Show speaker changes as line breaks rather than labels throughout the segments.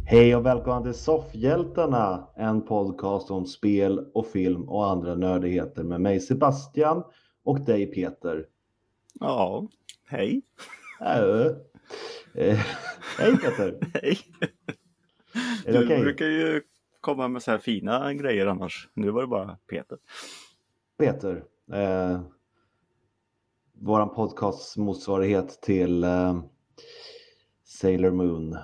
Hej och välkomna till Soffhjältarna, en podcast om spel och film och andra nördigheter med mig Sebastian och dig Peter.
Ja, hej.
Hej Peter.
Hej.
Är det
Du
okej?
brukar ju komma med så här fina grejer annars. Nu var det bara Peter.
Peter, våran podcasts motsvarighet till Sailor Moon.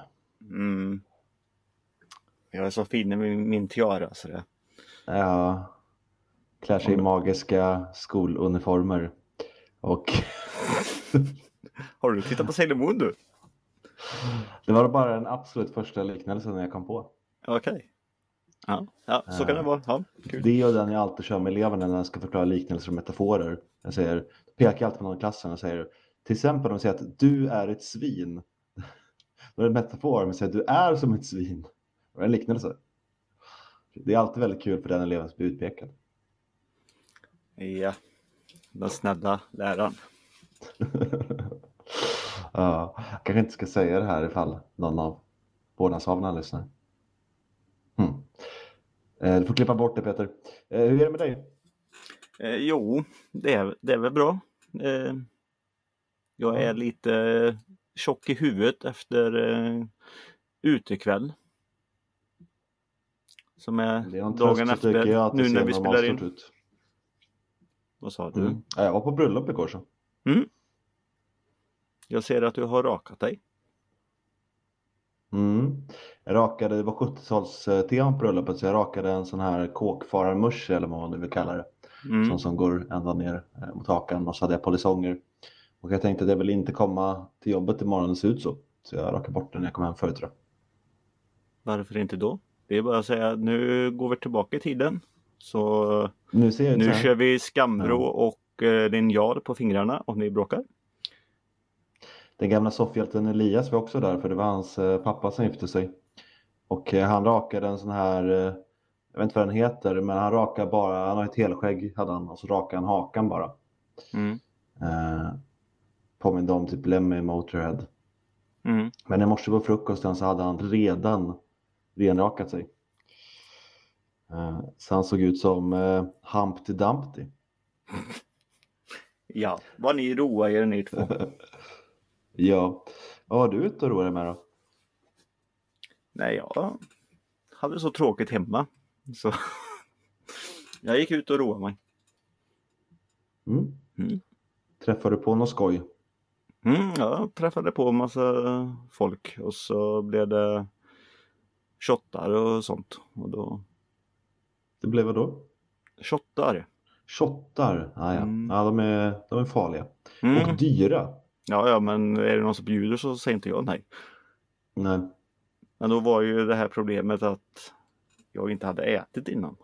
Jag är så fin med min tiara så det.
Ja, klär sig i magiska skoluniformer och
Har du tittat på Sailor Moon du?
det var bara den absolut första liknelsen jag kom på.
Okej. Ja, så kan det vara. Ja, kul.
Det är den jag alltid kör med eleverna när jag ska förklara liknelser och metaforer. Jag pekar alltid på någon i klassen och säger, till exempel om de säger att du är ett svin. Då är det en metafor, men säger att du är som ett svin. Det är en liknelse. Det är alltid väldigt kul för den eleven som blir utpekad.
Ja, den snälla läraren.
Ja, jag kanske inte ska säga det här ifall någon av vårdnadshavarna lyssnar. Du får klippa bort det Peter. Hur är det med dig?
Jo, det är väl bra. Jag är lite tjock i huvudet efter utekväll. Som är dagen efter nu när vi spelar in.
Ut.
Vad sa du?
Ja, jag var på bröllop igår så.
Jag ser att du har rakat dig.
Jag rakade, det var 70-talstema på bröllopet så jag rakade en sån här kåkfararmusch eller vad man vill kalla det. Sån som går ända ner mot hakan och så hade jag polisonger. Och jag tänkte att jag vill inte komma till jobbet imorgon och se ut så. Så jag rakade bort den när jag kom hem förut tror jag.
Varför inte då? Det är bara att säga nu går vi tillbaka i tiden. Så nu kör vi skamvrå och linjal på fingrarna om ni bråkar.
Den gamla soffhjälten Elias var också där för det var hans pappa som gifte sig. Och han rakade en sån här, jag vet inte vad den heter, men han rakade bara, han har ett helskägg hade han och så rakade han hakan bara. Påminner om typ Lemmy i Motorhead. Men i morse på frukosten så hade han redan renrakat sig. Så han såg ut som Humpty Dumpty.
Ja, vad ni roar er ni två.
Ja, vad har du ute och roar dig med då?
Nej, jag hade så tråkigt hemma. Så jag gick ut och roade mig.
Träffade du på något skoj?
Jag träffade på en massa folk och så blev det shottar och sånt. Och då...
Det blev vad då?
Shottar.
Shottar, ja. Ja, de är farliga. Och dyra.
Ja, men är det någon som bjuder så säger inte jag nej.
Nej.
Men då var ju det här problemet att jag inte hade ätit innan.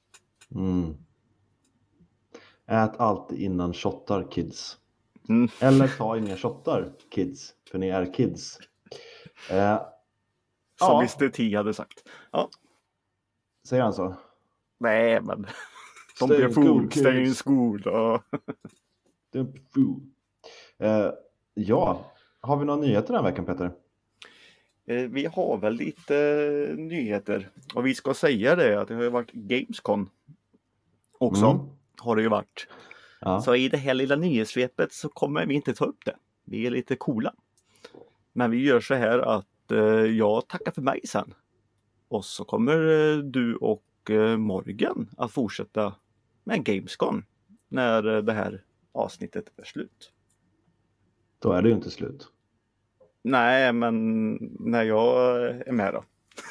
Ät alltid innan shottar, kids. Eller ta inga shottar, kids. För ni är kids.
Som Mr. T hade sagt. Ja.
Säger han så?
Nej, men... Don't be a fool, stay in school. Ja.
Don't be a fool. Ja, har vi några nyheter den här veckan, Peter?
Vi har väl lite nyheter. Och vi ska säga det att det har ju varit Gamescom också. Har det ju varit. Ja. Så i det här lilla nyhetssvepet så kommer vi inte ta upp det. Vi är lite coola. Men vi gör så här att jag tackar för mig sen. Och så kommer du och Morgan att fortsätta med Gamescom när det här avsnittet är slut.
Då är det ju inte slut.
Nej, men när jag är med då.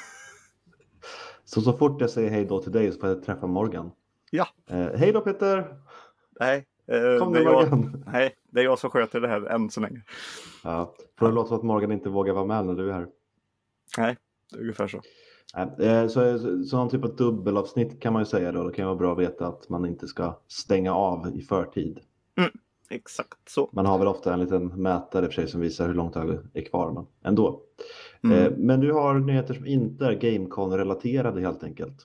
Så fort jag säger hej då till dig så får jag träffa Morgan.
Ja.
Hej då Peter!
Nej,
kom det Morgan.
Nej, det är jag som sköter det här än så länge.
Ja, för det låter som att Morgan inte vågar vara med när du är här.
Nej, det är ungefär så.
Så någon typ av dubbelavsnitt kan man ju säga då. Det kan vara bra att veta att man inte ska stänga av i förtid.
Exakt så.
Man har väl ofta en liten mätare för sig som visar hur långt det är kvar. Men ändå. Men du har nyheter som inte är Gamecon-relaterade helt enkelt.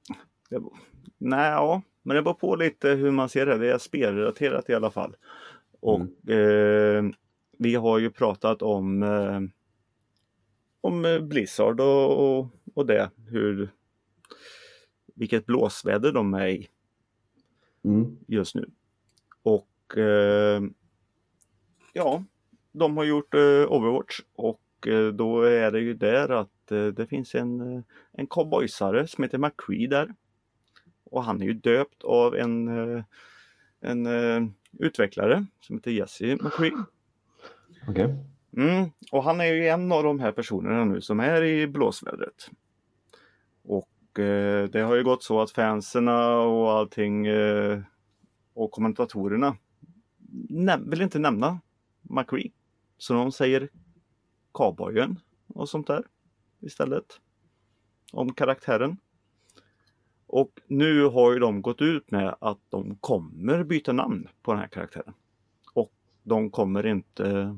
Nej, men det beror på lite hur man ser det. Det är spelrelaterat i alla fall. Och vi har ju pratat om om Blizzard och det. Vilket blåsväder de är i just nu. Och ja, de har gjort Overwatch och då är det ju där att det finns en cowboysare som heter McCree där. Och han är ju döpt av en utvecklare som heter Jesse McCree.
Okej.
Och han är ju en av de här personerna nu som är i blåsvädret. Och det har ju gått så att fanserna och allting och kommentatorerna vill inte nämna McCree. Så de säger cowboyen och sånt där istället. Om karaktären. Och nu har ju de gått ut med att de kommer byta namn på den här karaktären. Och de kommer inte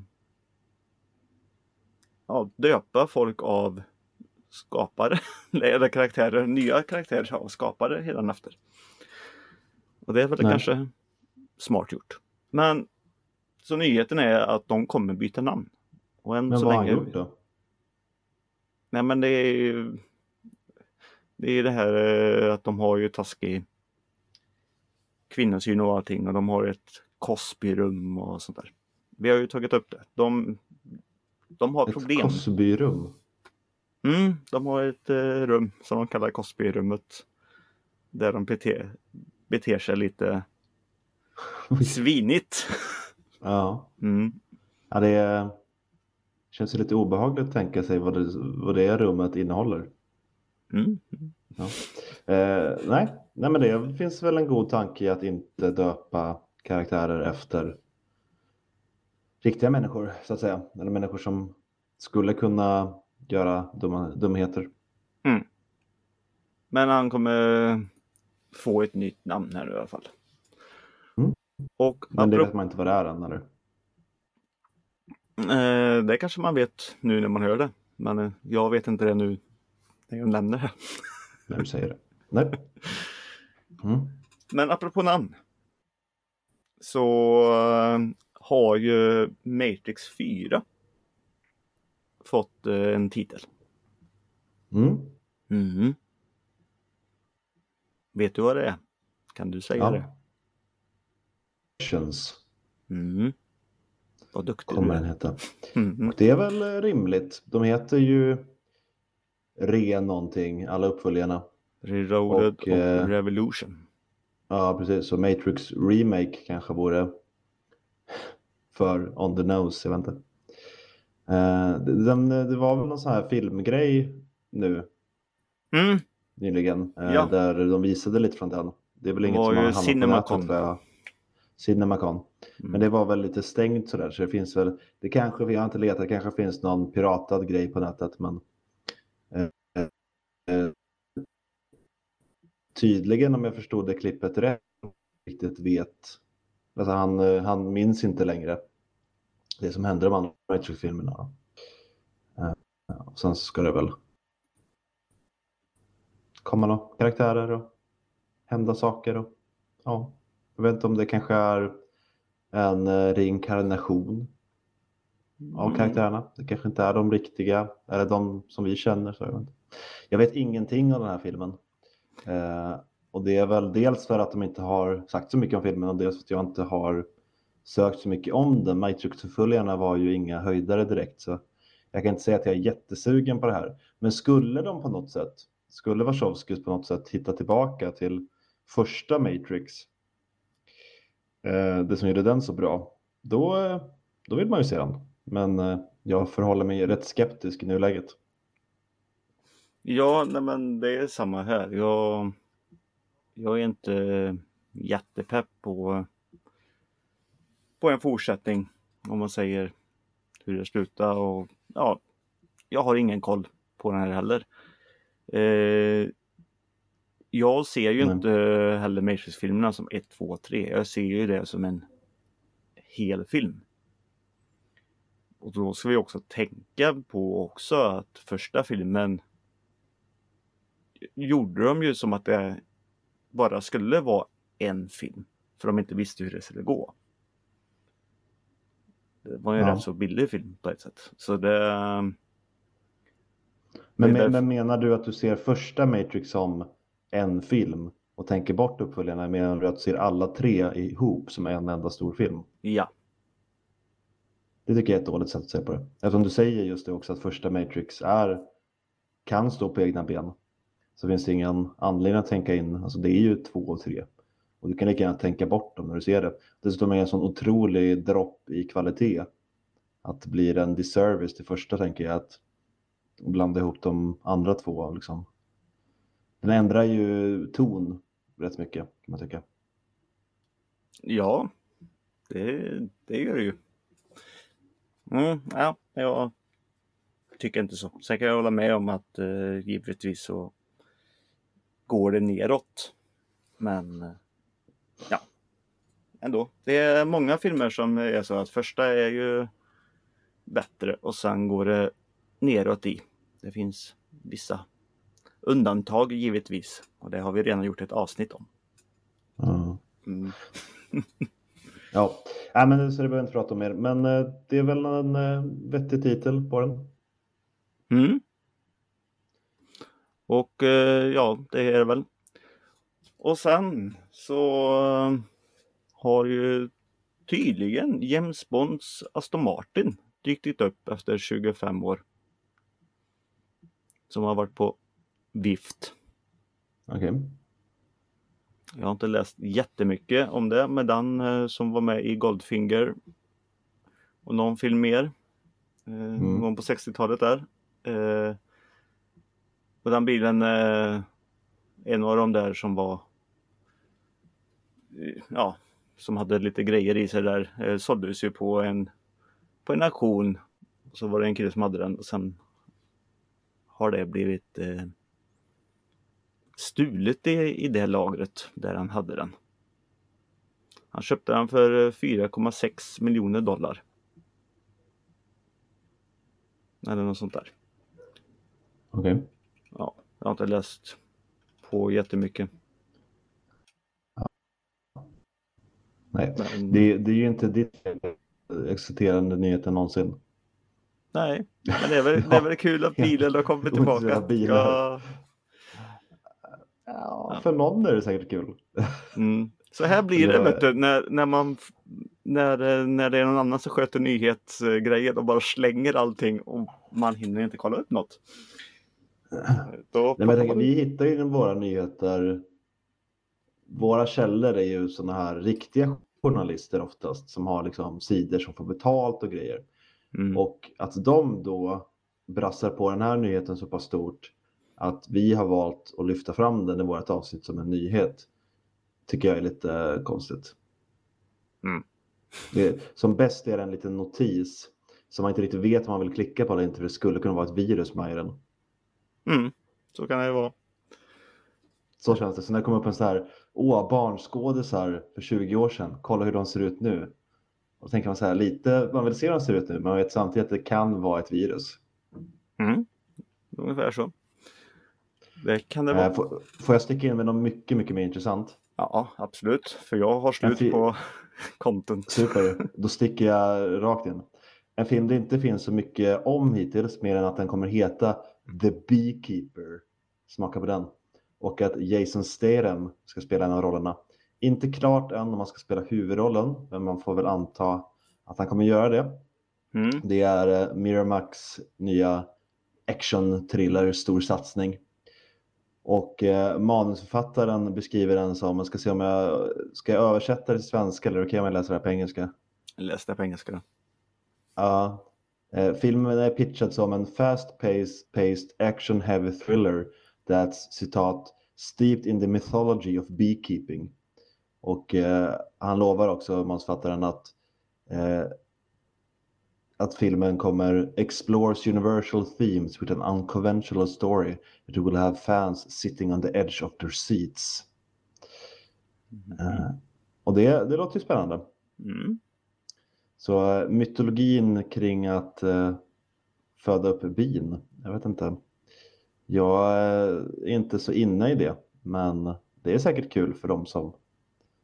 döpa folk av skapare. Eller karaktärer, nya karaktärer av skapare hela efter. Och det är väl kanske smart gjort. Men så nyheten är att de kommer byta namn. Och
men vad har han gjort då?
Nej, men det är det här att de har ju taskig kvinnosyn och allting. Och de har ett Cosby-rum och sånt där. Vi har ju tagit upp det. De har problem.
Ett Cosby-rum?
De har ett rum som de kallar Cosby-rummet. Där de beter sig lite svinigt.
Ja. Ja, det känns lite obehagligt att tänka sig vad det rummet innehåller. Ja. Nej, men det finns väl en god tanke i att inte döpa karaktärer efter riktiga människor, så att säga. Eller människor som skulle kunna göra dumheter.
Men han kommer få ett nytt namn här i alla fall.
Men det vet man inte vad det är än, eller?
Det kanske man vet nu när man hör det. Men jag vet inte det nu när jag nämner det.
När du säger det. Nej.
Men apropå namn. Så har ju Matrix 4 fått en titel. Vet du vad det är? Kan du säga det? Vad duktig
kommer den heta. Och det är väl rimligt. De heter ju någonting, alla uppföljarna.
Reloaded och Revolution.
Ja, precis. Så Matrix Remake kanske vore för on the nose, jag vet inte. Det var väl någon sån här filmgrej nu. Nyligen. Där de visade lite från den. Det är väl inget som har hamnat på nätet. Cinemacon. Men det var väl lite stängt sådär. Så det finns väl, det kanske, vi har inte letat, det kanske finns någon piratad grej på nätet. Men tydligen, om jag förstod det klippet rätt, riktigt vet. Alltså han minns inte längre det som hände med Matrix-filmerna. Sen ska det väl komma några karaktärer och hända saker. Och, ja, jag vet inte om det kanske är en reinkarnation av karaktärerna. Det kanske inte är de riktiga, eller de som vi känner. Så jag vet ingenting om den här filmen. Och det är väl dels för att de inte har sagt så mycket om filmen, och dels för att jag inte har sökt så mycket om den. Matrix-uppföljarna var ju inga höjdare direkt, så jag kan inte säga att jag är jättesugen på det här. Men skulle Wachowskis på något sätt hitta tillbaka till första Matrix, det som gjorde den så bra, då vill man ju se den. Men jag förhåller mig rätt skeptisk i nuläget.
Ja, nej, men det är samma här. Jag är inte jättepepp på en fortsättning, om man säger hur det slutar. Och ja, jag har ingen koll på den här heller. Jag ser ju inte heller Matrix-filmerna som 1, 2, 3. Jag ser ju det som en hel film. Och då ska vi också tänka på också att första filmen gjorde de ju som att det bara skulle vara en film. För de inte visste hur det skulle gå. Det var ju en rätt så billig film på ett sätt. Så det...
Men menar du att du ser första Matrix som en film och tänker bort uppföljarna? Menar du att du ser alla 3 ihop som en enda stor film?
Ja.
Det tycker jag är ett dåligt sätt att se på det. Eftersom du säger just det också att första Matrix kan stå på egna ben. Så finns det ingen anledning att tänka in, alltså det är ju 2 och 3. Och du kan lika gärna tänka bort dem när du ser det. Dessutom är det en sån otrolig dropp i kvalitet. Att det blir en disservice till första, tänker jag, att blanda ihop de andra 2 liksom. Den ändrar ju ton rätt mycket, kan man tycka.
Ja, det gör det ju. Ja, jag tycker inte så. Sen kan jag hålla med om att givetvis så går det neråt. Men ja, ändå. Det är många filmer som är så att första är ju bättre och sen går det neråt i. Det finns vissa undantag givetvis. Och det har vi redan gjort ett avsnitt om.
Mm. Ja, men så det behöver jag inte prata om mer. Men det är väl en vettig titel på den.
Och ja, det är det väl. Och sen så har ju tydligen James Bonds Aston Martin dykt upp efter 25 år. Som har varit på vift.
Okej.
Jag har inte läst jättemycket om det, men den som var med i Goldfinger och någon film mer någon gång på 60-talet där. Och den bilen en av de där som var som hade lite grejer i sig där, såldes ju på en auktion. Så var det en kille som hade den och sen har det blivit stulet i det lagret där han hade den. Han köpte den för $4,6 miljoner. Eller något sånt där.
Okej.
Ja, jag har inte läst på jättemycket.
Nej, men det är ju inte ditt exalterande nyheten någonsin.
Nej, men det är väl kul att bilen har kommit tillbaka.
Ja, för någon är det säkert kul.
Så här blir det, vet du, när det är någon annan som sköter nyhetsgrejer och bara slänger allting och man hinner inte kolla upp något.
Nej, men jag tänker, vi hittar ju våra nyheter. Våra källor är ju såna här riktiga journalister oftast som har liksom sidor som får betalt och grejer. Och att de då brassar på den här nyheten så pass stort att vi har valt att lyfta fram den i vårt avsnitt som en nyhet tycker jag är lite konstigt. Som bäst är det en liten notis som man inte riktigt vet om man vill klicka på eller inte, för det skulle kunna vara ett virus med i den.
Så kan det ju vara.
Så känns det. Så när det kommer upp en så här, barnskådisar för 20 år sedan, kolla hur de ser ut nu. Och tänker man så här, lite, man vill se hur de ser ut nu, men man vet samtidigt att det kan vara ett virus.
Ungefär så. Det kan det vara.
Får jag sticka in med något mycket, mycket mer intressant?
Ja, absolut. För jag har slut på content.
Super, då sticker jag rakt in. En film det inte finns så mycket om hittills, mer än att den kommer heta The Beekeeper. Smaka på den. Och att Jason Statham ska spela en av rollerna. Inte klart än om man ska spela huvudrollen, men man får väl anta att han kommer göra det. Det är Miramax nya action-thriller, stor satsning. Och manusförfattaren beskriver den som, man ska se om jag ska översätta det till svenska eller kan jag läsa det på engelska?
Läs det på engelska då.
Ja. Filmen är pitchad som en fast-paced action-heavy thriller that's, citat, steeped in the mythology of beekeeping. Och han lovar också, manusförfattaren, att filmen kommer explores universal themes with an unconventional story that will have fans sitting on the edge of their seats. Och det låter ju spännande. Så mytologin kring att föda upp bin, jag vet inte. Jag är inte så inne i det, men det är säkert kul för dem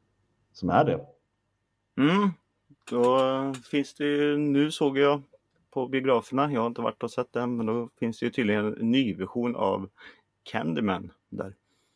som är det.
Då finns det ju, nu såg jag på biograferna. Jag har inte varit och sett den, men då finns det ju tydligen en ny version av Candyman där.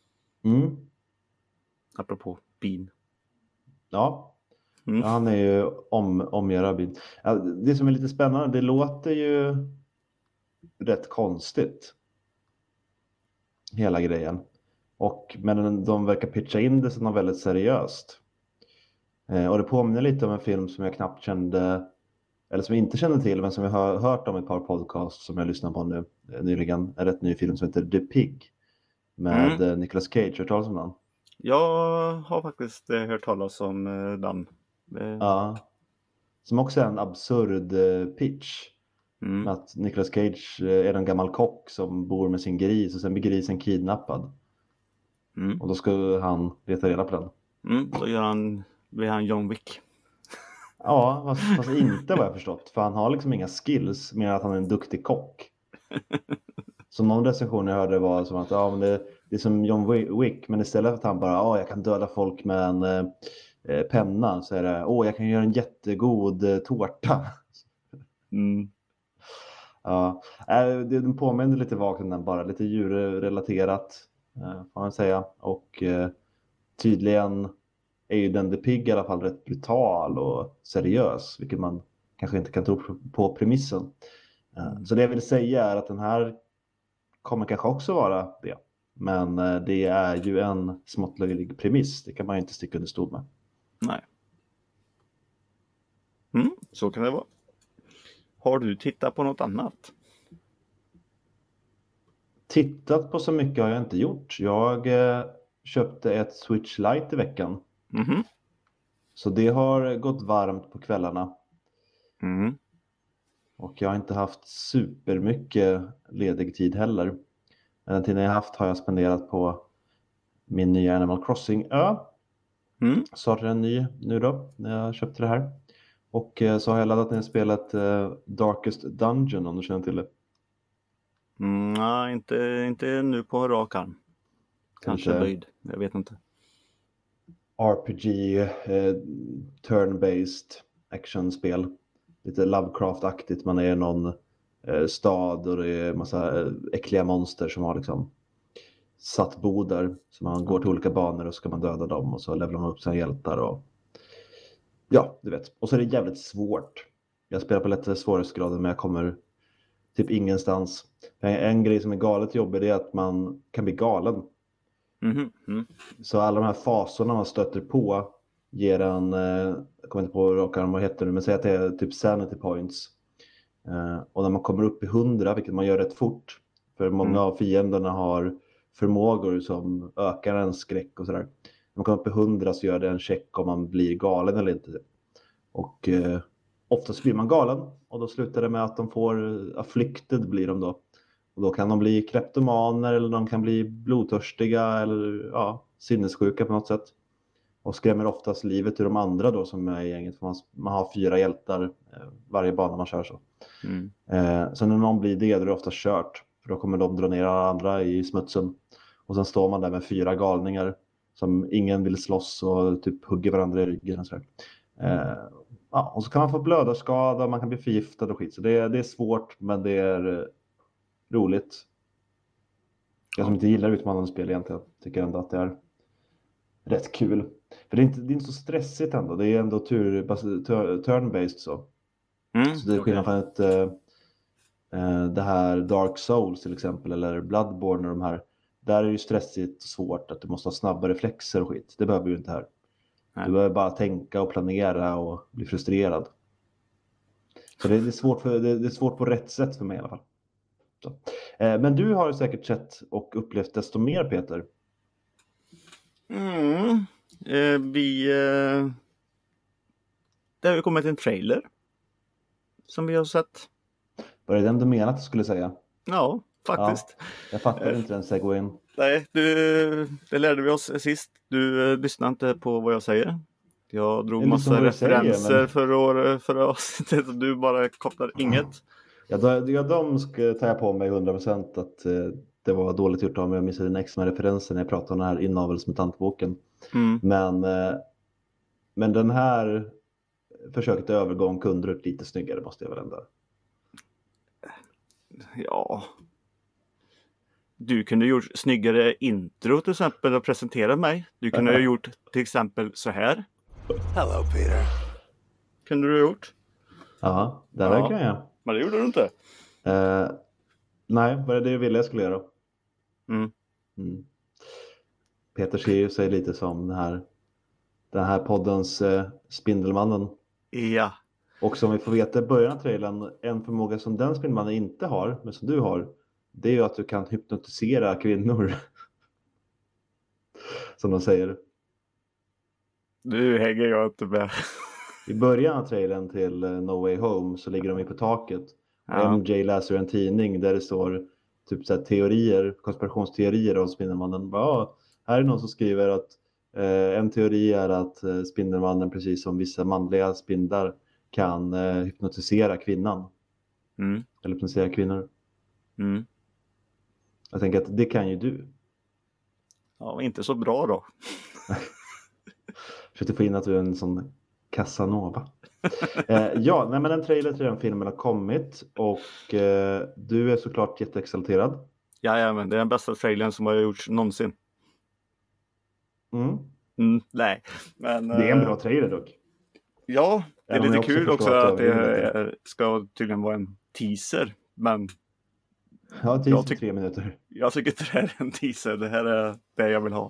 Apropå bin.
Ja, han är ju omgärad bin. Ja, det som är lite spännande, det låter ju rätt konstigt. Hela grejen. Men de verkar pitcha in det som något väldigt seriöst. Och det påminner lite om en film som jag knappt kände, eller som jag inte kände till, men som jag har hört om ett par podcasts som jag lyssnar på nu nyligen. En rätt ny film som heter The Pig med Nicolas Cage. Hört talas om den?
Jag har faktiskt hört talas om den.
Ja. Som också är en absurd pitch. Med att Nicolas Cage är en gammal kock som bor med sin gris och sen blir grisen kidnappad. Och då ska han leta reda på den.
Då blir han John Wick.
Ja, fast inte vad jag förstått. För han har liksom inga skills mer än att han är en duktig kock. Så någon recension jag hörde var som att men det är som John Wick. Men istället för att han bara jag kan döda folk med en penna. Så är det jag kan göra en jättegod tårta. Ja, det påminner lite vagt om den, bara lite djurrelaterat får man säga. Och tydligen är ju den The Pig i alla fall rätt brutal och seriös, vilket man kanske inte kan tro på premissen. Så det jag vill säga är att den här kommer kanske också vara det. Men det är ju en smått löjlig premiss, det kan man ju inte sticka under stol med.
Nej. Så kan det vara. Har du tittat på något annat?
Tittat på så mycket har jag inte gjort. Jag köpte ett Switch Lite i veckan. Så det har gått varmt på kvällarna. Och jag har inte haft supermycket ledig tid heller. Men den tiden jag haft har jag spenderat på min nya Animal Crossing-ö. Startade en ny nu då, när jag köpte det här. Och så har jag laddat ner spelet Darkest Dungeon, om du känner till det.
Nej, inte nu på rak arm. Kanske böjd, jag vet inte.
RPG, turn-based actionspel. Lite Lovecraft-aktigt, man är i någon stad och det är massa äckliga monster som har liksom satt bo där. Så man går till olika banor och så ska man döda dem och så levelar man upp sina hjältar och ja, du vet. Och så är det jävligt svårt. Jag spelar på lättare svårighetsgrader men jag kommer typ ingenstans. En grej som är galet jobbig är att man kan bli galen. Så alla de här fasorna man stöter på ger en, jag kommer inte på rak arm vad heter det, men säg att det är typ sanity points. Och när man kommer upp i 100, vilket man gör rätt fort, för många av fienderna har förmågor som ökar en skräck och sådär. När man kommer upp i 100 så gör det en check om man blir galen eller inte. Och oftast blir man galen och då slutar det med att de får afflicted blir de då. Och då kan de bli kleptomaner eller de kan bli blodtörstiga eller sinnessjuka på något sätt. Och skrämmer oftast livet ur de andra då som är i gänget. För man har 4 hjältar varje bana man kör så. Så när någon blir det är det ofta kört. För då kommer de dra ner alla andra i smutsen. Och sen står man där med 4 galningar som ingen vill slåss och typ hugger varandra i ryggen och sådär. Och så kan man få blödarskada, man kan bli förgiftad och skit. Så det är svårt men det är roligt. Jag som inte gillar utmanande spel egentligen tycker ändå att det är rätt kul. För det är inte så stressigt ändå. Det är ändå turn-based så. Så det är skillnad från det här Dark Souls till exempel eller Bloodborne och de här. Där är det ju stressigt och svårt att du måste ha snabba reflexer och skit. Det behöver du inte här. Du behöver bara tänka och planera och bli frustrerad. Så det är svårt på rätt sätt för mig i alla fall. Så. Men du har säkert sett och upplevt desto mer, Peter.
Det har ju kommit en trailer som vi har sett.
Var det den du menade att du skulle säga?
Ja, faktiskt.
Ja, jag fattar inte den segwayen.
Nej, det lärde vi oss sist. Du lyssnar inte på vad jag säger. Jag drog massa referenser för avsnittet och du bara kopplar inget.
Ja, de tar jag på mig 100% att det var dåligt gjort av mig. Jag missade den extra referensen när jag pratade om den här inavelsmutantboken. Men den här försöket till övergång kunde det lite snyggare måste jag väl ändå
Ja. Du kunde gjort snyggare intro till exempel och presentera mig. Du kunde ha gjort till exempel så här.
Hello, Peter.
Kunde du ha gjort?
Ja, det verkar jag.
Men det gjorde du inte.
Nej, var det du ville jag skulle göra?
Mm.
Peter ser ju sig lite som den här poddens Spindelmannen.
Ja.
Och som vi får veta i början av trailern, en förmåga som den Spindelmannen inte har, men som du har, det är ju att du kan hypnotisera kvinnor. Som de säger.
Nu hänger jag inte med.
I början av trailern till No Way Home så ligger de ju på taket. Och MJ läser en tidning där det står typ så här teorier, konspirationsteorier om Spindelmannen. Ja, här är någon som skriver att en teori är att Spindelmannen, precis som vissa manliga spindlar, kan hypnotisera kvinnan. Eller hypnotisera kvinnor. Jag tänker att det kan ju du.
Ja, inte så bra då.
Försökte få in att du är en sån Casanova. Ja, nej, men en trailer till den filmen har kommit. Och du är såklart jätteexalterad.
Ja, men det är den bästa trailern som har gjorts någonsin. Nej. Men,
det är en bra trailer dock.
Ja, det är lite kul också att det ska tydligen vara en teaser. Men
ja, teaser 3 minuter.
Jag tycker inte det här är en teaser. Det här är det jag vill ha.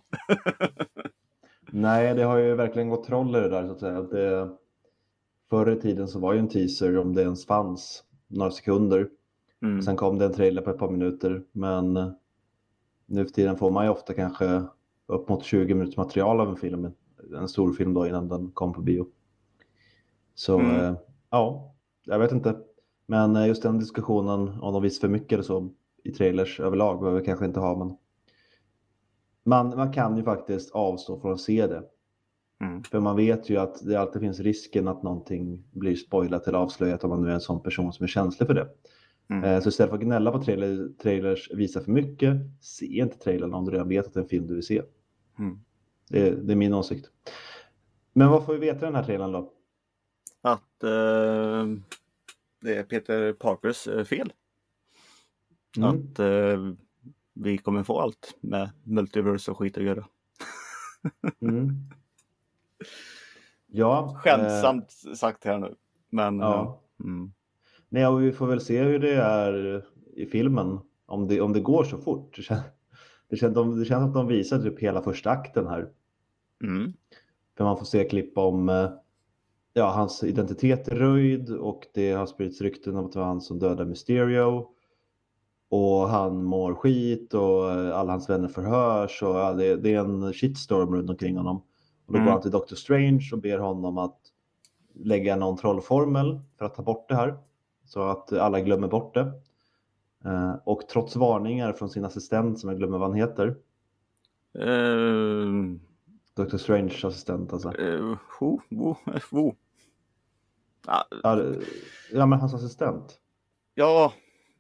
Nej, det har ju verkligen gått troll i det där så att säga. Förr i tiden så var ju en teaser, om det ens fanns, några sekunder. Sen kom det en trailer på ett par minuter. Men nu för tiden får man ju ofta kanske upp mot 20 minuters material av en film. En stor film då innan den kom på bio. Så ja, jag vet inte. Men just den diskussionen om de visar för mycket eller så i trailers överlag behöver vi kanske inte ha. Men man kan ju faktiskt avstå från att se det. För man vet ju att det alltid finns risken att någonting blir spoilat eller avslöjat om man nu är en sån person som är känslig för det. Så istället för att gnälla på trailers visa för mycket, se inte trailern om du redan vet att det är en film du vill se. Det är min åsikt. Men vad får vi veta i den här trailern då?
Att det är Peter Parkers fel. Att vi kommer få allt med multiverse och skit att göra. Ja, skämtsamt sagt här nu. Men
ja. Nej, och vi får väl se hur det är i filmen. Om det går så fort. Det känns att de visar typ hela första akten här. För man får se klipp om hans identitet är röjd. Och det har spridits rykten om att det var han som dödade Mysterio. Och han mår skit och alla hans vänner förhörs. Och det är en shitstorm runt omkring honom. Och då går han till Doctor Strange och ber honom att lägga någon trollformel för att ta bort det här. Så att alla glömmer bort det. Och trots varningar från sin assistent, som jag glömmer vad han heter. Doctor Strange assistent alltså. Ja, men hans assistent.
Ja.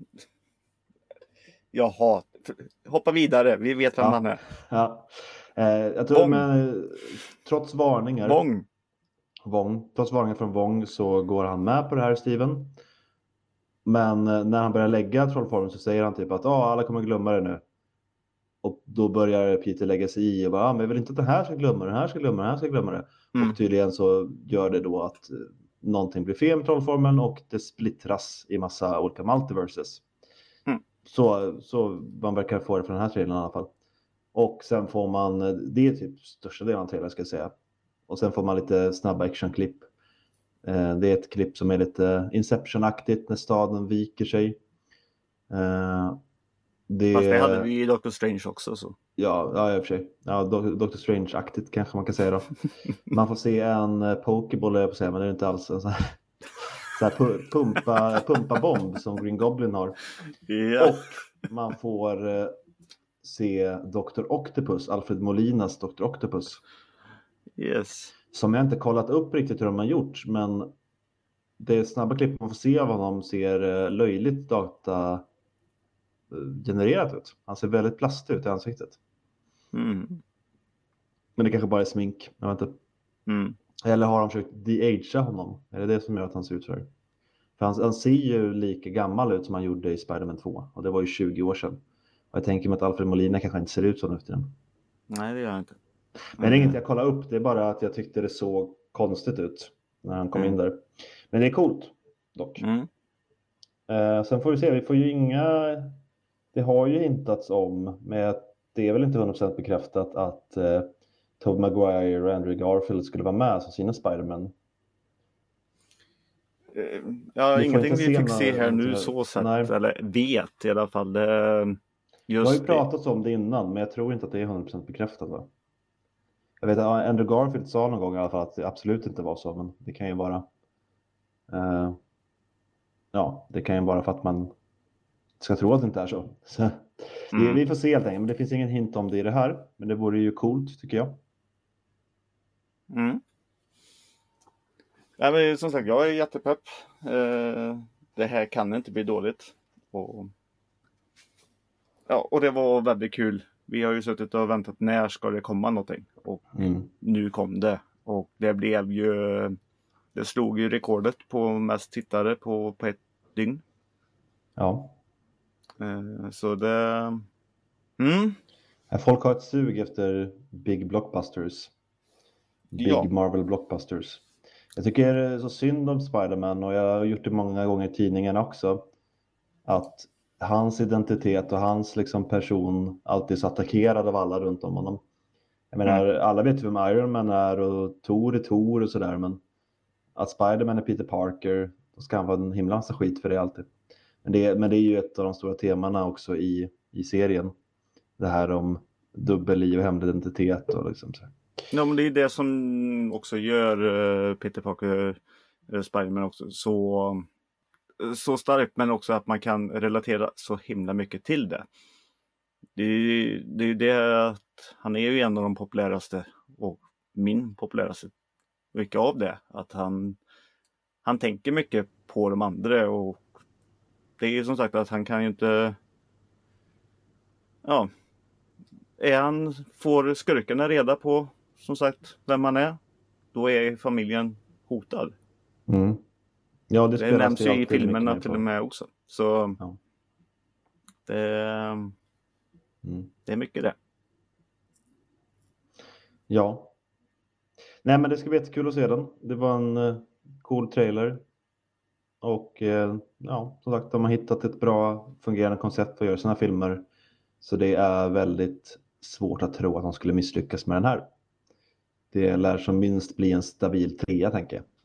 Jaha. Hoppa vidare. Vi vet vem han är.
Ja. Jag tror men trots varningar. Wong. Trots varningar från Wong så går han med på det här, Steven. Men när han börjar lägga trollformen så säger han typ att alla kommer glömma det nu. Och då börjar Peter lägga sig i och bara, men jag vill inte att det här ska glömma det, den här ska glömma det, den här ska glömma det. Och tydligen så gör det då att någonting blir fel med trollformen och det splittras i massa olika multiverses. Så man verkar få det från den här trailern i alla fall. Och sen får man, det är typ största delen av trailern ska jag säga. Och sen får man lite snabba actionklipp. Det är ett klipp som är lite Inception-aktigt när staden viker sig.
Fast det hade vi i Doctor Strange också. Så.
Ja, i och för sig. Ja, Doctor Strange-aktigt kanske man kan säga då. Man får se en pokeball, jag på säga, men det är inte alls en sån här pumpa-bomb som Green Goblin har.
Yeah.
Och man får se Dr. Octopus, Alfred Molinas Dr. Octopus.
Yes.
Som jag inte kollat upp riktigt hur de har gjort, men det är snabba klipp man får se av honom ser löjligt data genererat ut. Han ser väldigt plastig ut i ansiktet. Men det kanske bara är smink, jag vet inte. Eller har de försökt de-agea honom? Är det som gör att han ser ut så här? För För han ser ju lika gammal ut som han gjorde i Spider-Man 2. Och det var ju 20 år sedan. Och jag tänker mig att Alfred Molina kanske inte ser ut så nu efter den.
Nej, det gör han inte.
Men det är inget jag kollar upp. Det är bara att jag tyckte det såg konstigt ut när han kom in där. Men det är coolt dock. Sen får vi se. Vi får ju det har ju hintats om. Men det är väl inte 100% bekräftat att Tobey Maguire och Andrew Garfield skulle vara med som sina Spider-Man.
Ja, ingenting vi fick se här nu så sett. Nej. Eller vet i alla fall.
Det har ju pratats om det innan, men jag tror inte att det är 100% bekräftat, va? Jag vet att Andrew Garfield sa någon gång i alla fall att det absolut inte var så, men det kan ju vara det kan ju vara för att man ska tro att det inte är så. Vi får se helt enkelt, men det finns ingen hint om det i det här, men det vore ju coolt tycker jag.
Ja, men som sagt, jag är jättepepp. Det här kan inte bli dåligt. Och det var väldigt kul. Vi har ju suttit och väntat när ska det komma någonting. Och nu kom det. Och det blev ju... Det slog ju rekordet på mest tittare på ett dygn.
Ja.
Så det...
Folk har ett sug efter big blockbusters. Big Marvel blockbusters. Jag tycker det är så synd om Spider-Man, och jag har gjort det många gånger i tidningen också, att hans identitet och hans liksom person alltid är så attackerad av alla runt om honom. Jag menar, alla vet ju vem Iron Man är och Thor är Thor och sådär, men att Spider-Man är Peter Parker, då ska han vara en himla massa skit för det alltid. Men det är ju ett av de stora temana också i serien. Det här om dubbelliv och hemlig identitet och liksom så.
Ja, men det är det som också gör Peter Parker, Spider-Man också så starkt, men också att man kan relatera så himla mycket till det. Det är ju det att han är ju en av de populäraste och min populäraste. Mycket av det, att han tänker mycket på de andra, och det är ju som sagt att han kan ju inte får skurkarna reda på som sagt vem man är, då är familjen hotad.
Ja,
det nämns ju i filmerna till och med också. Så det är mycket det.
Ja. Nej, men det ska bli jättekul att se den. Det var en cool trailer. Och som sagt, de har hittat ett bra fungerande koncept för att göra sina filmer. Så det är väldigt svårt att tro att de skulle misslyckas med den här. Det lär som minst bli en stabil 3, tänker jag.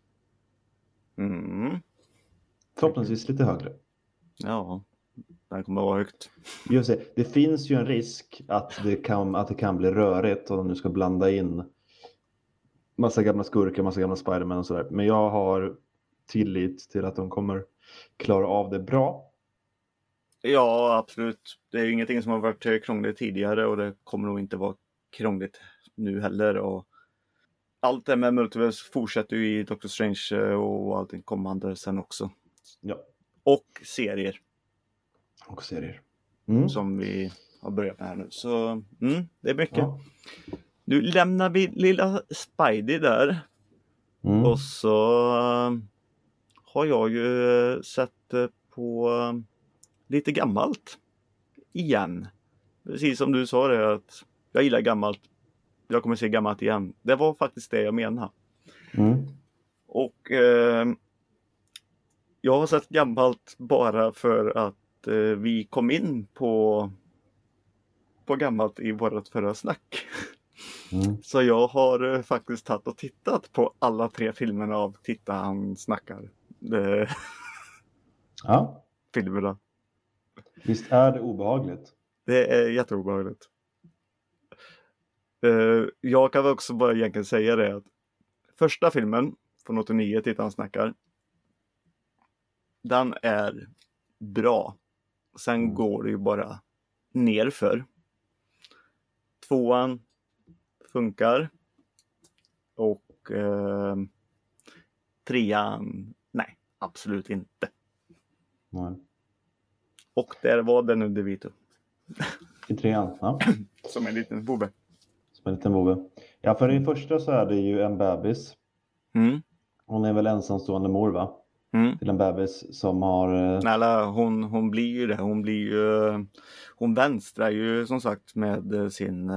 Förhoppningsvis lite högre.
Ja, det kommer vara högt.
Just det finns ju en risk att det kan bli rörigt, och de nu ska blanda in massa gamla skurkar, massa gamla Spider-Man och sådär. Men jag har tillit till att de kommer klara av det bra.
Ja, absolut. Det är ju ingenting som har varit krångligt tidigare, och det kommer nog inte vara krångligt nu heller. Och allt det med multiverse fortsätter ju i Doctor Strange och allting kommande sen också.
Ja.
Och serier.
Mm.
Som vi har börjat med här nu. Så det är mycket. Ja. Nu lämnar vi lilla Spidey där. Och så har jag ju sett på lite gammalt igen. Precis som du sa det, att jag gillar gammalt. Jag kommer se gammalt igen. Det var faktiskt det jag menade. Och jag har sett gammalt bara för att vi kom in på gammalt i vårt förra snack. Så jag har faktiskt tagit och tittat på alla 3 filmerna av Titta han snackar.
Ja.
Filmerna.
Visst är det obehagligt?
Det är jätteobehagligt. Jag kan också bara egentligen säga det att första filmen från 89, Titta han snackar, den är bra. Sen går det ju bara nerför. 2:an funkar. Och 3:an, nej, absolut inte.
Nej.
Och där var den under Vito.
I 3:an, ja.
Som en liten bobbe.
Ja, för i första så är det ju en bebis. Hon är väl ensamstående mor, va? till en bebis som har...
Eller hon blir ju det. Hon vänstrar ju som sagt med sin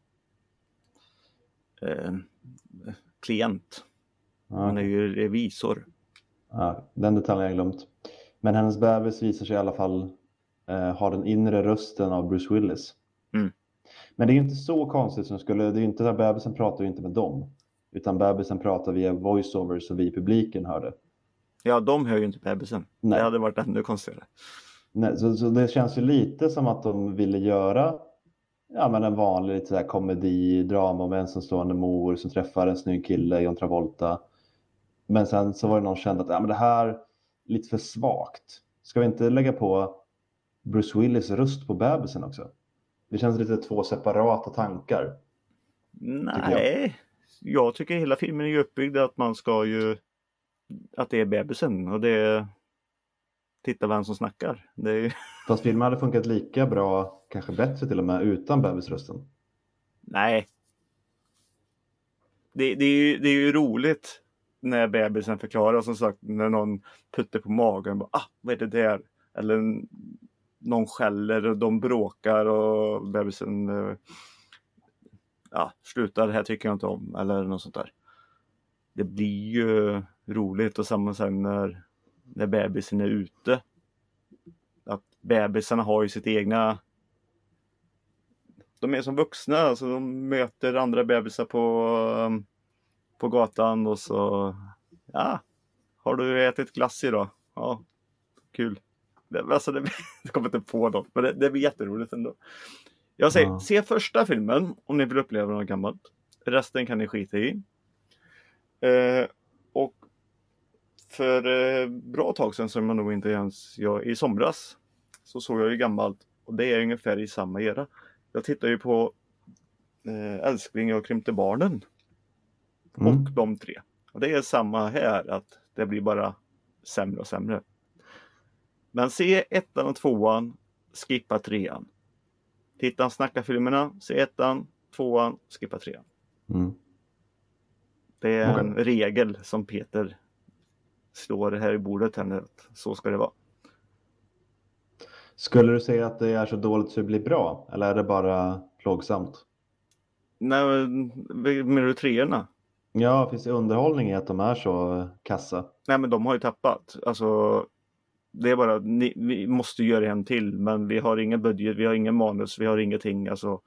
klient. Hon är ju revisor.
Ja, den detaljen har jag glömt. Men hennes bebis visar sig i alla fall ha den inre rösten av Bruce Willis. Men det är ju inte så konstigt som det är ju inte så att bebisen pratar ju inte med dem. Utan bebisen pratar via voiceovers så vi publiken hör det.
Ja, de hör ju inte bebisen. Nej. Det hade varit ännu konstigare.
Nej, så det känns ju lite som att de ville göra men en vanlig lite så här komedi, drama om ensamstående mor som träffar en snygg kille, John Travolta. Men sen så var det någon som kände att men det här är lite för svagt. Ska vi inte lägga på Bruce Willis röst på bebisen också? Det känns lite två separata tankar.
Nej, jag tycker hela filmen är uppbyggd att man ska ju att det är bebisen och det är titta vem som snackar. Det är...
Fast filmen hade funkat lika bra, kanske bättre till och med, utan bebisrösten.
Nej. Det är ju roligt när bebisen förklarar, som sagt, när någon puttar på magen. Bara, vad är det där? Eller någon skäller och de bråkar och bebisen slutar, det här tycker jag inte om. Eller något sånt där. Det blir ju roligt och samma sak när bebisen är ute. Att bebisarna har ju sitt egna... De är som vuxna, alltså de möter andra bebisar på gatan och så... har du ätit glass idag? Ja, kul. Det kommer inte på dem, men det blir jätteroligt ändå. Jag säger, se första filmen om ni vill uppleva något gammalt. Resten kan ni skita i. Och för bra tag sedan, som man nog inte ens i somras, så såg jag ju gammalt. Och det är ungefär i samma era. Jag tittar ju på Älskling, jag krympte barnen. Och de 3. Och det är samma här, att det blir bara sämre och sämre. Men se 1:an och 2:an, skippa 3:an. Titta snacka filmerna, se 1:an, 2:an, skippa 3:an. Det är en regel som Peter slår här i bordet här nu. Så ska det vara.
Skulle du säga att det är så dåligt så det blir bra? Eller är det bara plågsamt?
Nej, med du 3:orna?
Ja, finns det underhållning i att de är så kassa?
Nej, men de har ju tappat. Alltså, det är bara, vi måste göra en till. Men vi har ingen budget, vi har ingen manus, vi har ingenting. Alltså,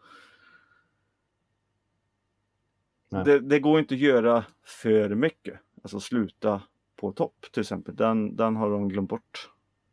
det går inte att göra för mycket. Alltså sluta på topp till exempel. Den har de glömt bort.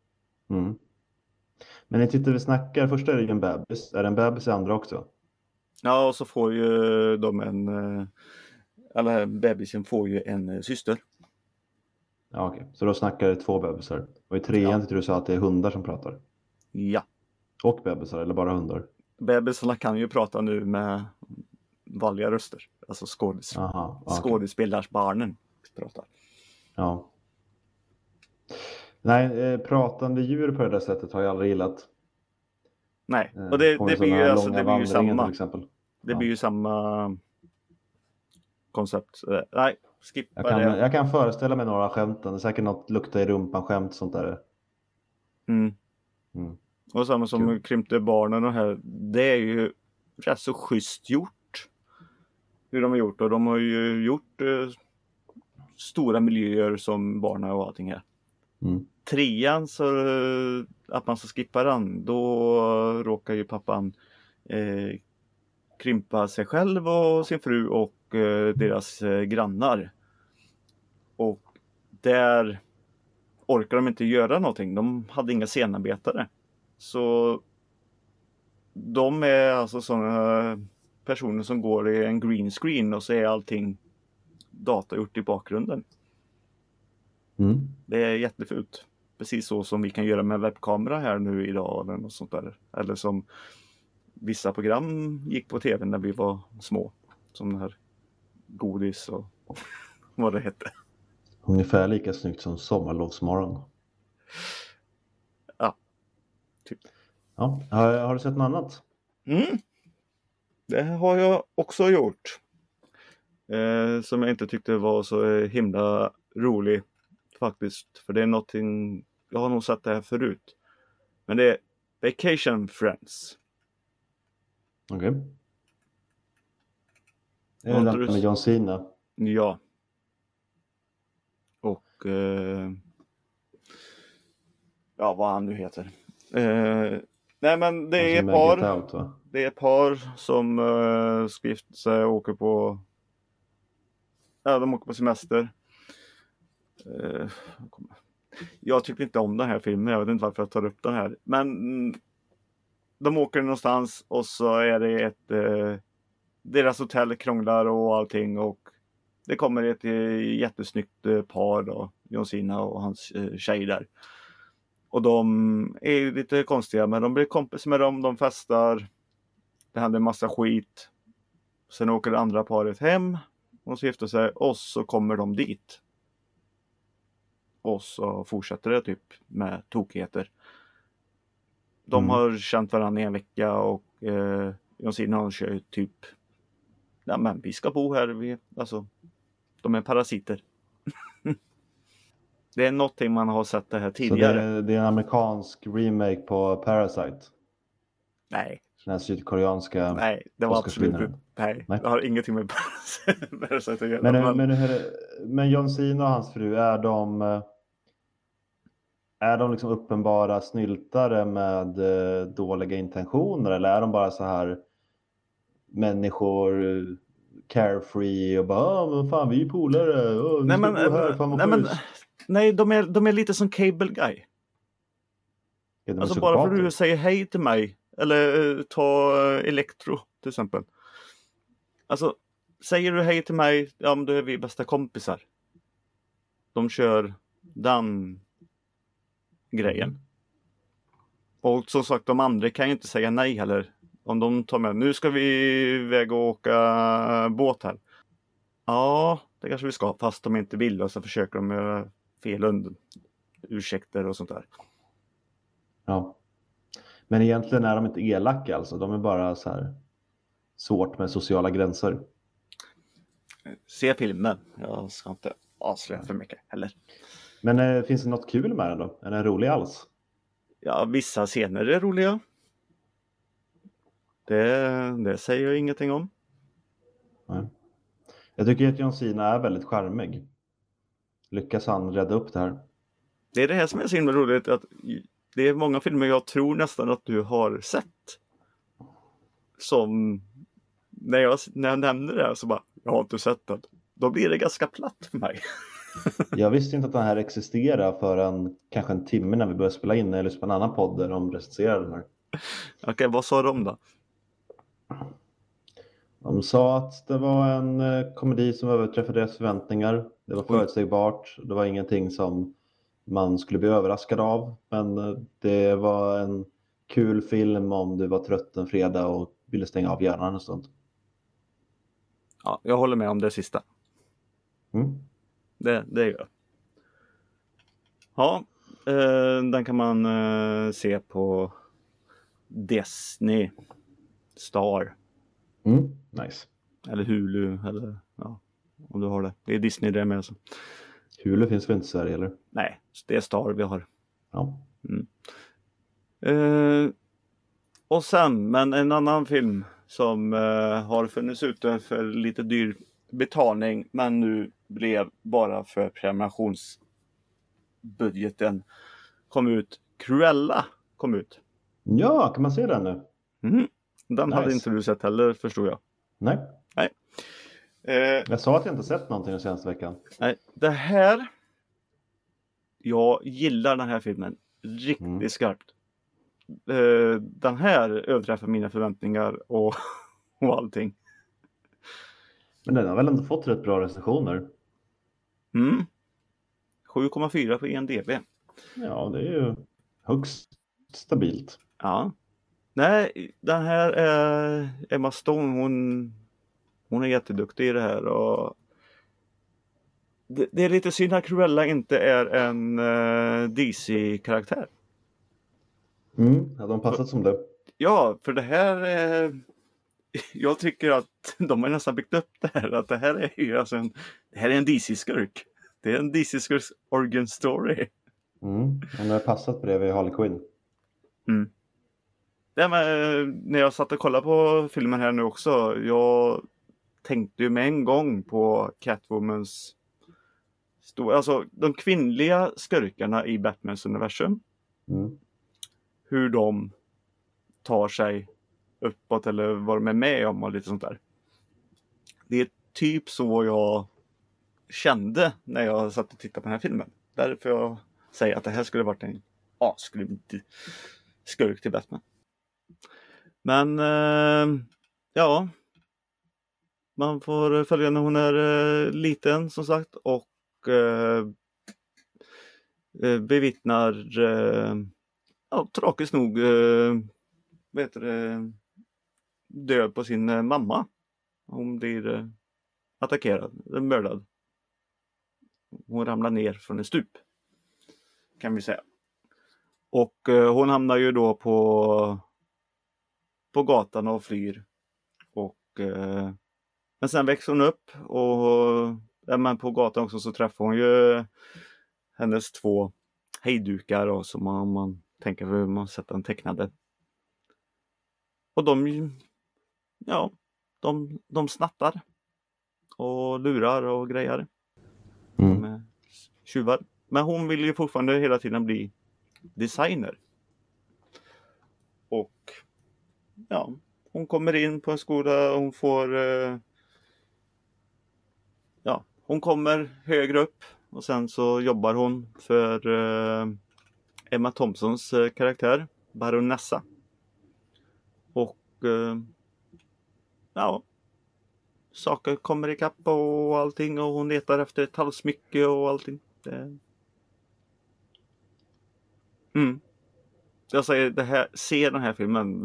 Men ni tittar vi snackar, första är det ju en bebis. Är det en bebis i andra också?
Ja, och så får ju de eller bebisen får ju en syster.
Ja, okej. Så då snackar det 2 bebisar. Och i 3:an tyckte du sa att det är hundar som pratar?
Ja.
Och bebisar, eller bara hundar?
Bebisarna kan ju prata nu med vanliga röster. Alltså skådespelarsbarnen pratar.
Ja. Nej, pratande djur på det där sättet har jag aldrig gillat.
Nej, och det blir ju alltså, det blir ju samma.
Till exempel.
Det blir ju samma koncept. Nej, skippa det.
Jag kan föreställa mig några skämten. Det är säkert något lukta i rumpan skämt, sånt där.
Och samma som krympte barnen och här. Det är ju rätt så schysst gjort. Hur de har gjort. Och de har ju gjort stora miljöer som barnen och allting här. 3:an, så att man ska skippa den, då råkar ju pappan krympa sig själv och sin fru och deras grannar. Och där orkar de inte göra någonting. De hade inga scenarbetare. Så de är alltså sådana personer som går i en green screen och så är allting datagjort i bakgrunden. Det är jättefult. Precis så som vi kan göra med webbkamera här nu idag eller något sånt där. Eller som vissa program gick på tv när vi var små. Som den här Godis och vad det hette.
Ungefär lika snyggt som Sommarlovsmorgon.
Ja, typ.
Ja, har du sett något annat?
Det har jag också gjort. Som jag inte tyckte var så himla rolig. faktiskt. För det är någonting, jag har nog sett det här förut. Men det är Vacation Friends.
Okej. Är det den med John Cena?
Ja. Och ja, vad han nu heter. Nej, men det är ett par.
Out,
det är ett par som ska gifta sig och åker på. Ja, de åker på semester. Jag tycker inte om den här filmen. Jag vet inte varför jag tar upp den här. Men de åker någonstans och så är det ett deras hotell krånglar och allting, och det kommer ett jättesnyggt par då, John Cena och hans tjej där. Och de är ju lite konstiga, men de blir kompis med dem, de festar. Det händer en massa skit. Sen åker det andra paret hem och så gifter sig, och så kommer de dit. Och så fortsätter det typ med tokigheter. De har känt varandra i en vecka, och John Cena kör typ, ja men vi ska bo här, alltså de är parasiter. Det är någonting man har sett det här tidigare.
Så det är en amerikansk remake på Parasite?
Nej.
Den här sydkoreanska.
Nej, det var absolut nej. Det har ingenting med Parasite att göra.
Men John Cena och hans fru, är de liksom uppenbara snyltare med dåliga intentioner, eller är de bara så här människor carefree och bara men fan vi är polare,
nej, de är lite som Cable Guy. Alltså bara för att du säger hej till mig, eller ta Electro till exempel. Alltså säger du hej till mig, ja men då är vi bästa kompisar. De kör den grejen. Och som sagt, de andra kan ju inte säga nej heller. Om de tar med, nu ska vi iväg och åka båt här. Ja, det kanske vi ska, fast de inte vill, och så försöker de göra fel ursäkter och sånt där.
Ja. Men egentligen är de inte elaka alltså, de är bara så här svårt med sociala gränser.
Se filmen, jag ska inte avslöja för mycket heller.
Men finns det något kul med den då? Är den rolig alls?
Ja, vissa scener är roliga. Det säger jag ingenting om.
Nej. Jag tycker att John Cena är väldigt charmig. Lyckas han rädda upp det här?
Det är det här som är så himla roligt, att det är många filmer jag tror nästan att du har sett. Som när jag nämner det här så bara, jag har inte sett det. Då blir det ganska platt för mig.
Jag visste inte att den här existerar förrän kanske en timme när vi började spela in, eller på en annan podd där de recenserade den här.
Okej, vad sa de då?
De sa att det var en komedi som överträffade deras förväntningar. Det var förutsägbart. Det var ingenting som man skulle bli överraskad av. Men det var en kul film om du var trött en fredag och ville stänga av hjärnan en stund.
Ja, jag håller med om det sista. Det gör jag. Ja, den kan man se på Disney Star.
Nice.
Eller Hulu, eller ja, om du har det. Det är Disney det med alltså.
Hulu finns väl inte i Sverige eller?
Nej, det är Star vi har.
Ja.
Och sen, men en annan film som har funnits ute för lite dyr betalning, men nu blev bara för prenumerationsbudgeten kom ut. Cruella kom ut.
Ja, kan man se den nu?
Den nice. Hade inte du sett heller, förstår jag.
Nej.
Nej.
Jag sa att jag inte sett någonting den senaste veckan.
Nej, det här. Jag gillar den här filmen riktigt skarpt. Den här överträffar mina förväntningar och allting.
Men den har väl ändå fått rätt bra recensioner?
7,4 på IMDb.
Ja, det är ju högst stabilt.
Ja. Nej, den här är Emma Stone, hon är jätteduktig i det här, och det är lite synd att Cruella inte är en DC-karaktär.
Ja, de passat som det.
Ja, för det här är... Jag tycker att de har nästan byggt upp det här, att det här är ju alltså det här är en DC-skurk. Det är en DC's origin story.
Hon har passat bredvid Harley Quinn.
Det med, när jag satt och kollade på filmen här nu också, jag tänkte ju med en gång på Catwomans alltså de kvinnliga skurkarna i Batmans universum. Hur de tar sig uppåt eller vad de är med om och lite sånt där. Det är typ så jag kände när jag satt och tittade på den här filmen. Därför jag säger att det här skulle varit en asgrym skurk till Batman. Men ja, man får följa när hon är liten som sagt och bevittnar tragiskt nog död på sin mamma. Hon blir attackerad, mördad. Hon ramlar ner från en stup, kan vi säga. Och hon hamnar ju då på gatan och flyr. Och men sen växer hon upp och men på gatan också så träffar hon ju hennes 2 hejdukar och som man tänker hur man sätter en tecknade. Och de snattar och lurar och grejer. De är tjuvar. Men hon vill ju fortfarande hela tiden bli designer. Och ja, hon kommer in på en skola och hon får hon kommer högre upp och sen så jobbar hon för Emma Thompsons karaktär, Baronessa. Och saker kommer ikapp och allting och hon letar efter ett halsmycke och allting. Jag säger se den här filmen.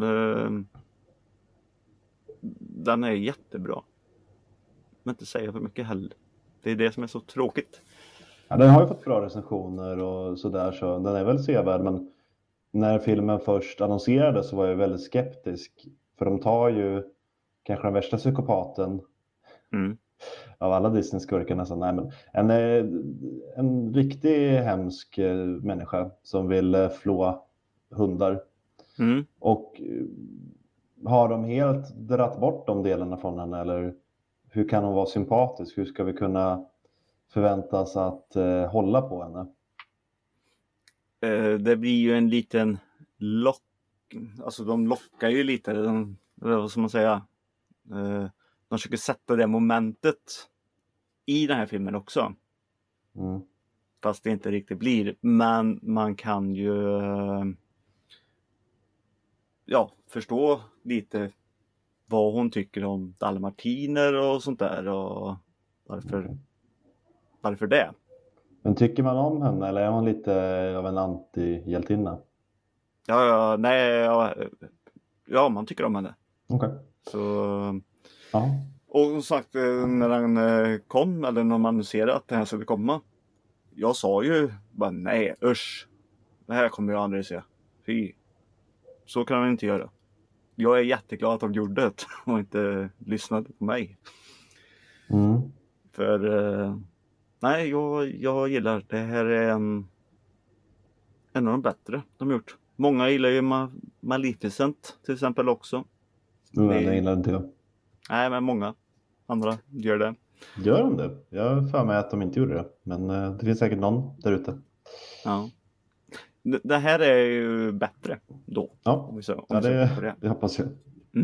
Den är jättebra. Men inte säga för mycket heller. Det är det som är så tråkigt.
Ja, den har ju fått bra recensioner och sådär, så den är väl sevärd, men när filmen först annonserades så var jag väldigt skeptisk. För de tar ju kanske den värsta psykopaten av alla Disney-skurkar nästan. Nej, men en riktig hemsk människa som vill flå hundar. Och har de helt dratt bort de delarna från henne, eller hur kan hon vara sympatisk? Hur ska vi kunna förväntas att hålla på henne?
Det blir ju en liten alltså de lockar ju lite, vad ska man säga, de försöker sätta det momentet i den här filmen också. Fast det inte riktigt blir, men man kan ju förstå lite vad hon tycker om dalmatiner och sånt där och varför det.
Men tycker man om henne eller är hon lite av en anti-hjältinna?
Ja, man tycker om henne.
Okej.
Så och som sagt, när han kom eller när man ser att det här skulle komma, jag sa ju bara nej, usch, det här kommer jag aldrig se. Fy, så kan man inte göra. Jag är jätteglad att de gjorde det och inte lyssnade på mig. För nej, jag gillar det här. Är en av de bättre de gjort. Många gillar ju Maleficent till exempel också.
Det gillar inte jag.
Nej, men många andra gör det.
Gör de det? Jag har för mig att de inte gjorde det. Men det finns säkert någon där ute.
Ja. Det här är ju bättre då.
Ja, det hoppas jag.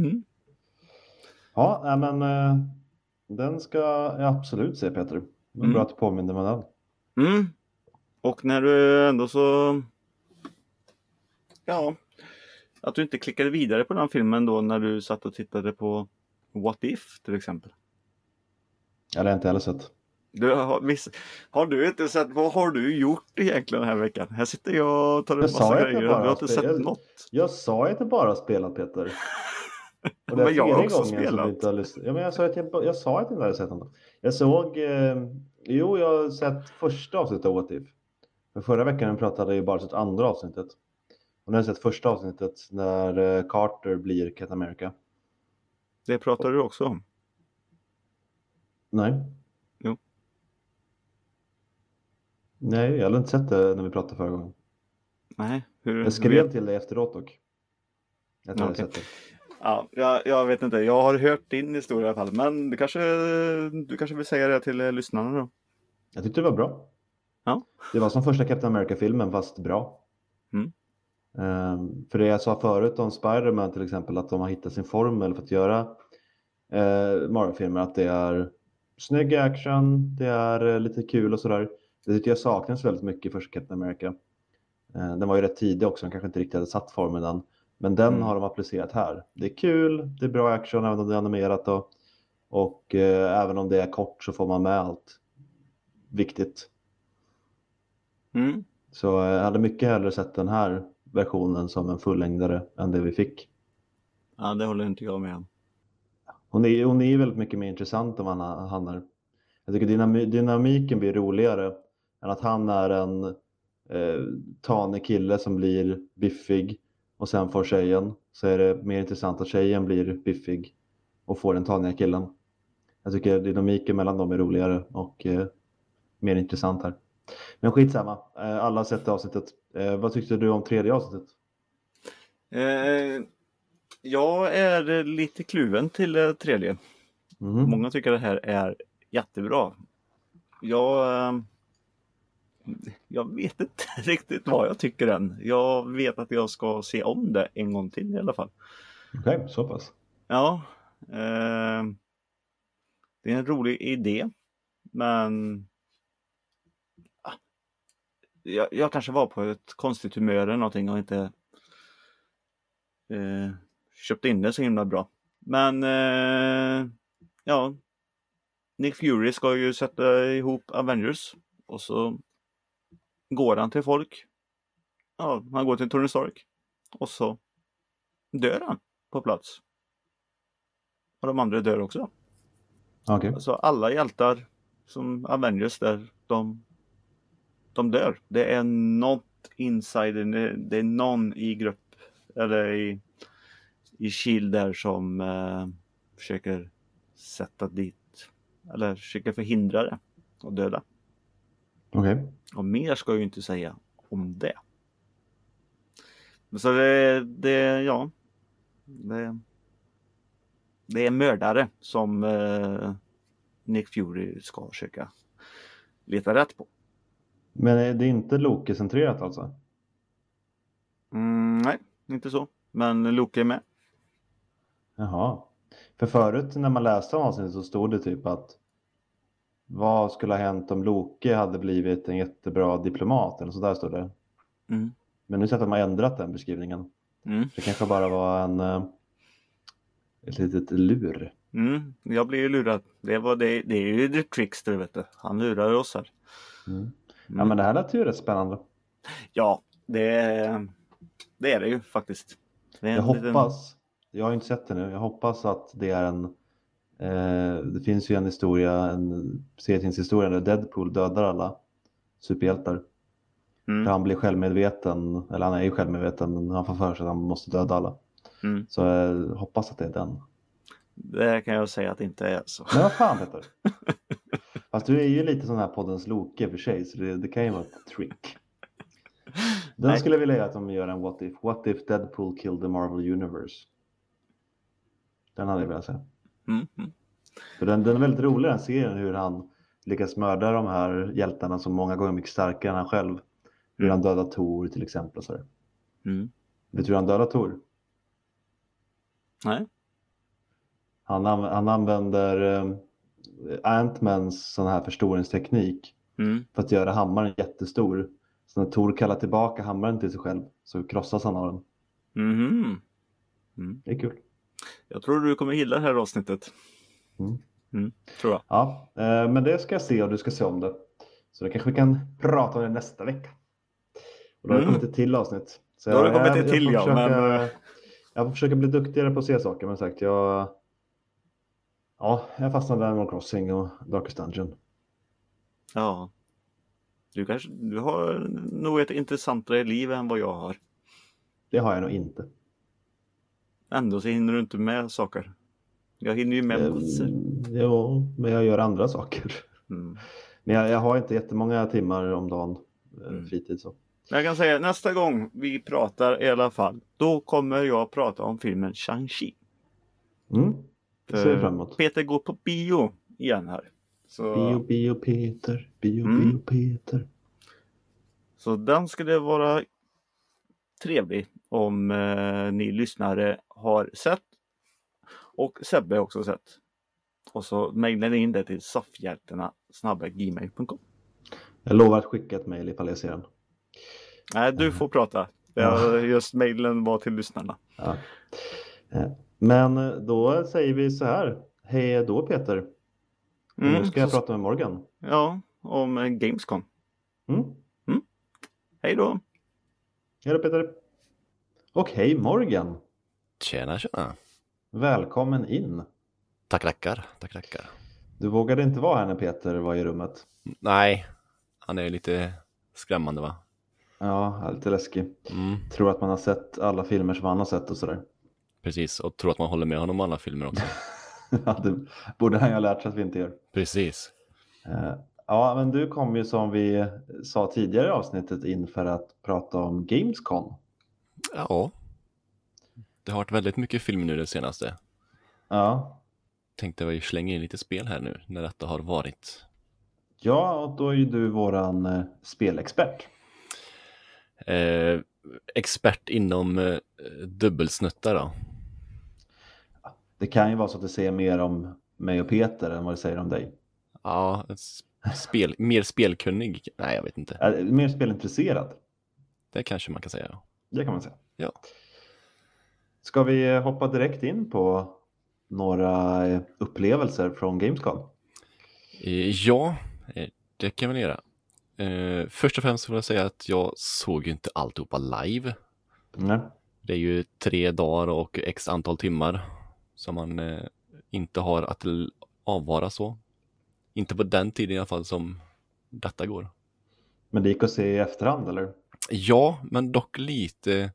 Ja, men den ska jag absolut se, Peter. Det är bra att du påminner mig den.
Och när du ändå så... Ja, att du inte klickade vidare på den filmen då när du satt och tittade på What If till exempel.
Ja, det har jag inte heller sett.
Har du inte sett, vad har du gjort egentligen den här veckan? Här sitter jag och tar en massa grejer. Du har inte sett något.
Jag sa att jag bara spelat, Peter. Och
men jag har också spelat.
Ja, men jag sa att jag inte hade sett något. Jag såg, jag har sett första avsnittet av What If. För förra veckan pratade jag bara sett andra avsnittet. Och nu har jag sett första avsnittet när Carter blir Captain America.
Det pratar du också om.
Nej.
Jo.
Nej, jag hade inte sett det när vi pratade förra gången.
Nej,
Jag skrev till dig efteråt dock. Jag tror jag
Okej.
sett det.
Ja, jag vet inte. Jag har hört din historia i alla fall. Men du kanske vill säga det till lyssnarna då?
Jag tyckte det var bra.
Ja.
Det var som första Captain America-filmen fast bra.
Mm.
För det jag sa förut om Spider-Man till exempel, att de har hittat sin formel för att göra Marvel-filmer, att det är snygg action, det är lite kul och sådär. Det tycker jag saknas väldigt mycket i första Captain America. Den var ju rätt tidig också, de kanske inte riktigt hade satt formen än. Men den har de applicerat här. Det är kul, det är bra action även om det är animerat och även om det är kort så får man med allt viktigt.
Mm.
Så jag hade mycket hellre sett den här versionen som en fullängdare än det vi fick.
Ja, det håller inte jag med om.
Hon är väldigt mycket mer intressant än vad han är. Jag tycker dynamiken blir roligare än att han är en tanig kille som blir biffig och sen får tjejen. Så är det mer intressant att tjejen blir biffig och får den taniga killen. Jag tycker dynamiken mellan dem är roligare och mer intressant här. Men skitsamma, alla har sett avsnittet. Vad tyckte du om tredje avsnittet?
Jag är lite kluven till tredje. Många tycker det här är jättebra. Jag vet inte riktigt vad jag tycker än. Jag vet att jag ska se om det en gång till i alla fall.
Okej, så pass.
Ja. Det är en rolig idé. Men jag kanske var på ett konstigt humör eller någonting och inte köpte in det så himla bra. Men ja, Nick Fury ska ju sätta ihop Avengers och så går han till folk. Ja, han går till Tony Stark och så dör han på plats. Och de andra dör också.
Okay.
Alltså alla hjältar som Avengers där, de dör. Det är något insider, det är någon i grupp eller i Shield där som försöker sätta dit eller försöker förhindra det och döda.
Okej.
Och mer ska jag ju inte säga om det. Så det är mördare som Nick Fury ska försöka leta rätt på.
Men är det inte Loki-centrerat alltså?
Nej, inte så. Men Loki är med.
Jaha. För förut när man läste om avsnittet så stod det typ att vad skulle ha hänt om Loki hade blivit en jättebra diplomat eller så där stod det.
Mm.
Men nu sätter man ändrat den beskrivningen. Det kanske bara var ett litet lur.
Jag blev ju lurad. Det är ju The Trickster, vet du. Han lurar oss här.
Ja, men det här lät ju rätt spännande.
Ja, det är det ju faktiskt.
Jag hoppas, jag har inte sett det nu, jag hoppas att det är det finns ju en serietidningshistoria där Deadpool dödar alla superhjältar. För han blir självmedveten, eller han är ju självmedveten, men han får för sig att han måste döda alla. Så jag hoppas att det är den.
Det kan jag säga att det inte är så.
Men vad fan, Peter? Fast du är ju lite sån här poddens Loki för sig, så det kan ju vara ett trick. Den skulle jag vilja att de gör en What If. What If Deadpool Killed the Marvel Universe? Den hade jag velat säga. För den är väldigt rolig, den serien, hur han lyckas mörda de här hjältarna som många gånger är mycket starkare än han själv. Hur han dödar Thor till exempel. Och så där. Vet du hur han dödar Thor?
Nej.
Han använder Ant-Mans sån här förstoringsteknik för att göra hammaren jättestor. Så när Thor kallar tillbaka hammaren till sig själv så krossas han av den. Det är kul.
Jag tror du kommer gilla det här avsnittet. Tror jag.
Ja, men det ska jag se och du ska se om det. Så det kanske vi kan prata om det nästa vecka. Och då har det kommit ett till avsnitt. Så
då har det kommit ett till,
jag får försöka bli duktigare på att se saker. Men sagt, jag fastnade i Animal Crossing och Darkest Dungeon.
Ja. Du har nog ett intressantare liv än vad jag har.
Det har jag nog inte.
Ändå så hinner du inte med saker. Jag hinner ju med massor.
Jo, men jag gör andra saker. Men jag har inte jättemånga timmar om dagen fritid så.
Jag kan säga nästa gång vi pratar i alla fall, då kommer jag prata om filmen Shang-Chi.
Det ser jag fram emot.
Peter går på bio igen här. Så...
Bio Peter.
Så den skulle vara trevlig om ni lyssnare har sett. Och Sebbe har också sett. Och så mejlar ni in det till soffhjältarna@gmail.com.
Jag lovar att skicka ett mejl ifall jag ser den.
Nej, du får prata. Just mejlen var till lyssnarna.
Ja. Men då säger vi så här. Hej då Peter. Nu ska jag prata med Morgan.
Ja, om Gamescom. Hej då.
Hej då Peter. Och hej Morgan.
Tjena.
Välkommen in.
Tackar.
Du vågade inte vara här när Peter var i rummet.
Nej, han är lite skrämmande va?
Ja, lite läskig. Tror att man har sett alla filmer som han har sett och sådär.
Precis, och tror att man håller med honom om alla filmer också.
Ja, det borde han ju ha lärt sig att vi inte gör.
Precis.
Ja, men du kom ju som vi sa tidigare i avsnittet in för att prata om Gamescom.
Ja. Det har varit väldigt mycket film nu det senaste.
Ja.
Tänkte vi slänga in lite spel här nu när detta har varit.
Ja, och då är ju du våran spelexpert.
Expert inom dubbelsnuttar då.
Det kan ju vara så att det säger mer om mig och Peter än vad det säger om dig.
Ja, mer spelkunnig. Nej, jag vet inte.
Mer spelintresserad.
Det kanske man kan säga.
Det kan man säga.
Ja.
Ska vi hoppa direkt in på några upplevelser från Gamescom?
Ja, det kan vi göra. Först och främst vill jag säga att jag såg ju inte alltihopa live.
Nej.
Det är ju 3 dagar och x antal timmar som man inte har att avvara så. Inte på den tiden i alla fall som detta går.
Men det gick att se i efterhand eller?
Ja, men dock lite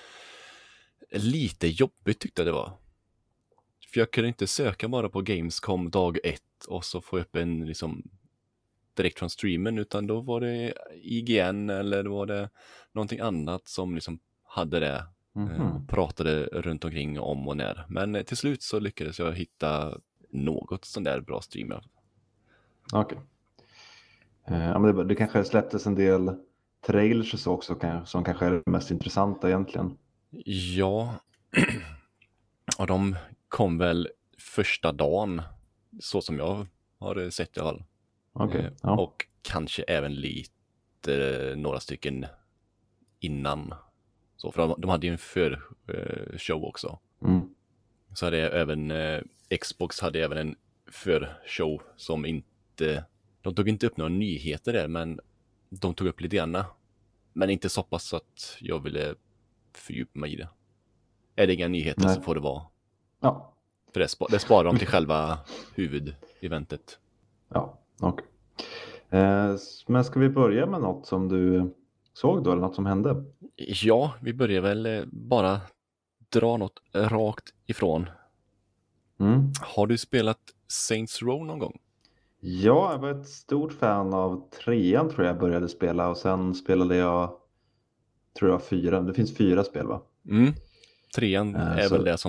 jobbigt tyckte jag det var. För jag kunde inte söka bara på Gamescom dag 1 och så få upp en liksom direkt från streamen, utan då var det IGN eller då var det någonting annat som liksom hade det och pratade runt omkring om och när. Men till slut så lyckades jag hitta något sån där bra streamer.
Okej. Ja, men det kanske släpptes en del trailers och så också som kanske är det mest intressanta egentligen.
Ja, och de kom väl första dagen så som jag har sett i alla fall.
Okay, ja.
Och kanske även lite några stycken innan. Så, för de hade ju en förshow också. Så hade även Xbox hade även en förshow som inte... De tog inte upp några nyheter där, men de tog upp lite grann. Men inte så pass så att jag ville fördjupa mig i det. Är det inga nyheter så får det vara.
Ja.
För det sparar de till själva huvudeventet.
Ja, okej. Men ska vi börja med något som du såg då, eller något som hände?
Ja, vi börjar väl bara dra något rakt ifrån. Har du spelat Saints Row någon gång?
Ja, jag var ett stort fan av 3:an tror jag började spela, och sen spelade jag, tror jag, 4. Det finns 4 spel va?
3:an är väl det som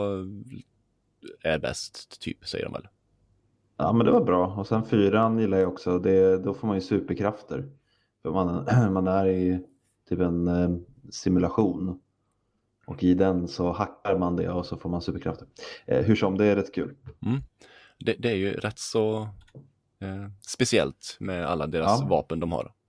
är bäst typ, säger de väl.
Ja, men det var bra. Och sen 4:an gillar jag också. Då får man ju superkrafter. För man är i typ en simulation. Och i den så hackar man det och så får man superkrafter. Hur som, det är rätt kul.
Det är ju rätt så speciellt med alla deras vapen de har.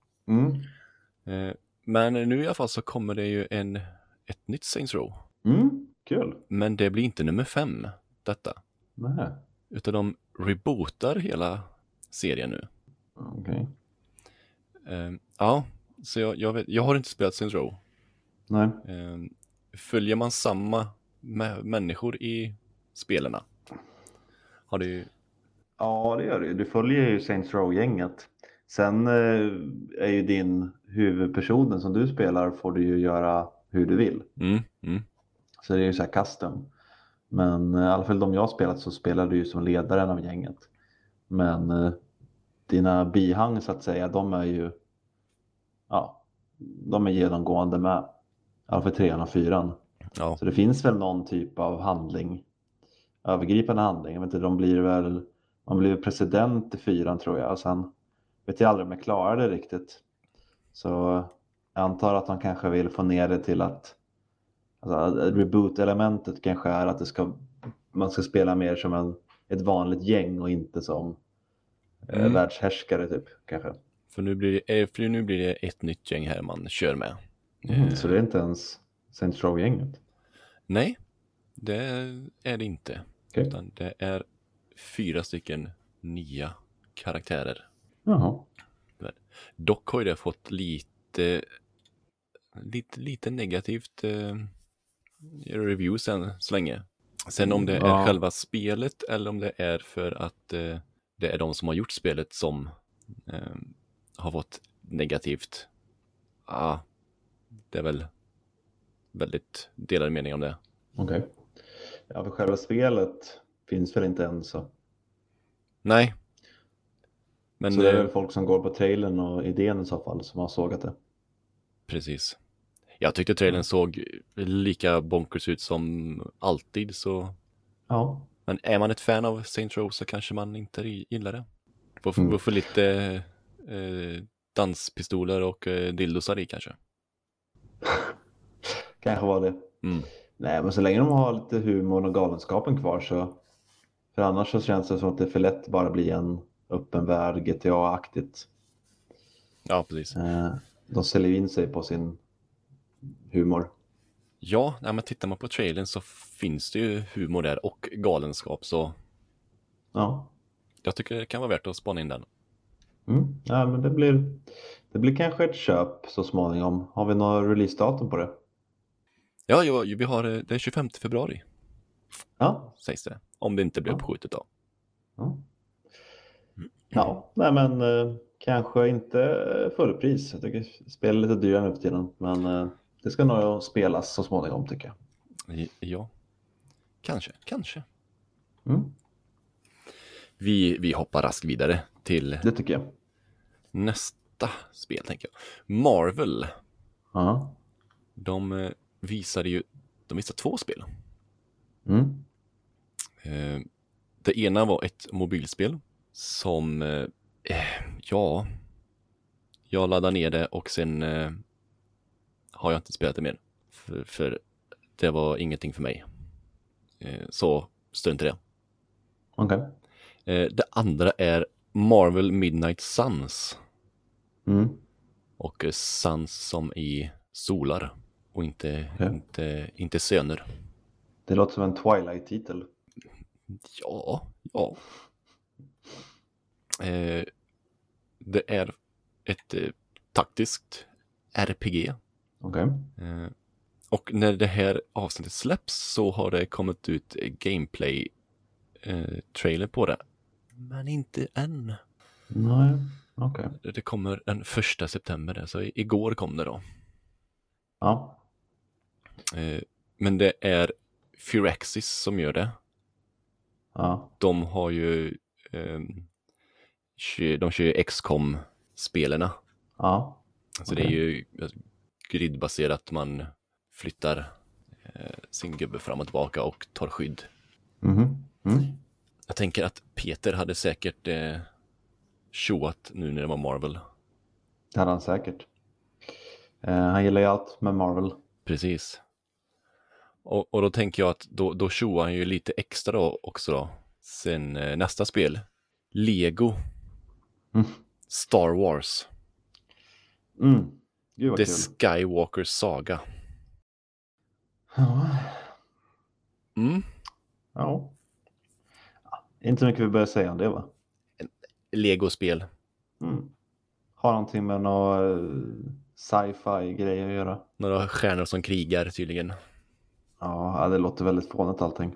Men nu i alla fall så kommer det ju ett nytt Saints Row.
Kul.
Men det blir inte nummer 5 detta.
Nej.
Utan de rebootar hela serien nu.
Okej.
Ja, så jag har inte spelat Saints Row.
Nej.
Följer man samma människor i spelarna? Har du...
Ja, det gör du. Du följer ju Saints Row-gänget. Sen är ju din huvudpersonen som du spelar, får du ju göra hur du vill. Så det är ju så här custom. Men i alla fall de jag har spelat så spelar du ju som ledaren av gänget. Men dina bihang så att säga, de är ju de är genomgående med. I alla fall 3 och 4.
Ja.
Så det finns väl någon typ av handling, övergripande handling. Jag vet inte, man blir president i 4 tror jag. Och sen vet jag aldrig om jag klarar det riktigt. Så jag antar att de kanske vill få ner det till att reboot-elementet kanske är att man ska spela mer som ett vanligt gäng och inte som världshärskare typ kanske.
För nu blir det ett nytt gäng här man kör med.
Så det är inte ens Saints Row-gänget?
Nej, det är det inte.
Okay.
Utan det är 4 stycken nya karaktärer.
Jaha.
Dock har ju det fått lite negativt reviews än så länge. Sen om det är själva spelet eller om det är för att det är de som har gjort spelet som har fått negativt. Det är väl väldigt delade mening om det.
Okej. Ja, för själva spelet finns väl inte än så.
Nej. Men
så det är väl folk som går på trailern och idén i så fall som har sågat det.
Precis. Jag tyckte trailern såg lika bonkers ut som alltid så.
Ja.
Men är man ett fan av Saints Row så kanske man inte gillar det. Får lite danspistoler och dildosar i kanske.
Kanske var det. Nej, men så länge de har lite humor och galenskapen kvar så. För annars så känns det som att det är för lätt bara bli en öppen värld GTA-aktigt.
Ja, precis.
De säljer in sig på sin humor.
Ja, men tittar man på trailern så finns det ju humor där och galenskap så.
Ja.
Jag tycker det kan vara värt att spana in den.
Ja, men det blir kanske ett köp så småningom. Har vi några releasedatum på det?
Ja, vi har det 25 februari.
Ja.
Sägs det. Om det inte blir uppskjutet då.
Nej men kanske inte fullpris. Jag tycker spelar lite dyrare nu för tiden. Men det ska nog spelas så småningom tycker jag.
Ja. Kanske.
Vi
hoppar raskt vidare till
det tycker jag.
Nästa spel tänker jag. Marvel.
Ja.
De visade 2 spel. Det ena var ett mobilspel som jag laddade ner det och sen har jag inte spelat det mer. För det var ingenting för mig. Så strunt i det.
Okej.
Det andra är Marvel Midnight Suns. Och Suns som i solar och inte söner.
Det låter som en Twilight-titel.
Ja. Det är ett taktiskt RPG.
Okej.
Och när det här avsnittet släpps så har det kommit ut gameplay trailer på det. Men inte än.
Nej, okej.
Det kommer den 1 september där, så igår kom det då.
Ja.
Men det är Firaxis som gör det.
Ja.
De har ju de kör ju XCOM-spelarna.
Ja.
Så det är ju gridbaserat, man flyttar sin gubbe fram och tillbaka och tar skydd. Jag tänker att Peter hade säkert tjoat nu när det var Marvel.
Det hade han säkert. Han gillar ju allt med Marvel.
Precis. Och då tänker jag att då tjoar han ju lite extra då också då. Sen nästa spel. Lego. Star Wars.
Gud vad
The
kul.
Skywalker Saga.
Ja.
Ja.
Inte mycket vi börjar säga om det va?
Lego-spel.
Har någonting med någon sci-fi grej att göra.
Några stjärnor som krigar tydligen.
Ja, det låter väldigt fånigt allting.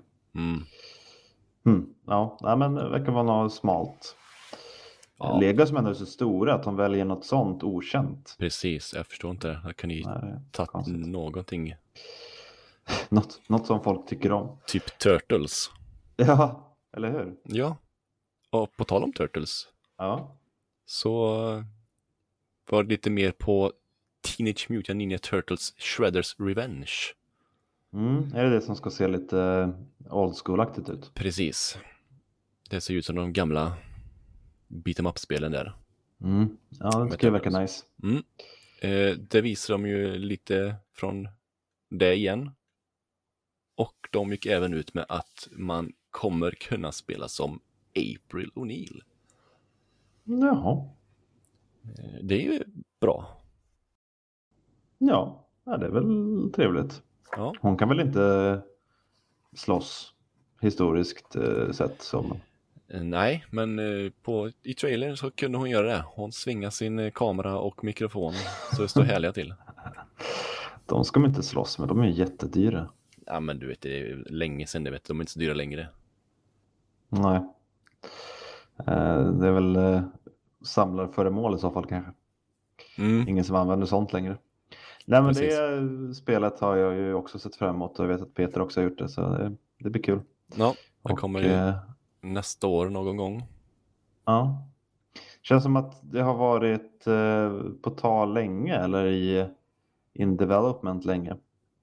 Ja, men det verkar vara något smalt. Ja. Lego som ändå är så stora att de väljer något sånt okänt.
Precis, jag förstår inte. Jag kan ju ta någonting.
Något som folk tycker om.
Typ Turtles.
Ja, eller hur?
Ja, och på tal om Turtles.
Ja.
så var det lite mer på Teenage Mutant Ninja Turtles Shredders Revenge.
Är det som ska se lite old school-aktigt ut?
Precis. Det ser ut som de gamla beat 'em up-spelen där.
Ja, det skulle verka nice.
Det visar de ju lite från det igen. Och de gick även ut med att man kommer kunna spela som April O'Neil.
Jaha.
Det är ju bra.
Ja, det är väl trevligt.
Ja.
Hon kan väl inte slåss historiskt sett som...
Nej, men i trailern så kunde hon göra det. Hon svingar sin kamera och mikrofon så det står härliga till.
De ska man inte slåss med, de är jättedyra.
Ja, men du vet, det är länge sedan, de är inte så dyra längre.
Nej. Det är väl samlarföremål i så fall kanske. Ingen som använder sånt längre. Nej, men
Precis.
det spelet har jag ju också sett fram emot och jag vet att Peter också har gjort det, så det blir kul.
Ja, det kommer ju nästa år någon gång.
Ja. Känns som att det har varit på tal länge eller in development länge.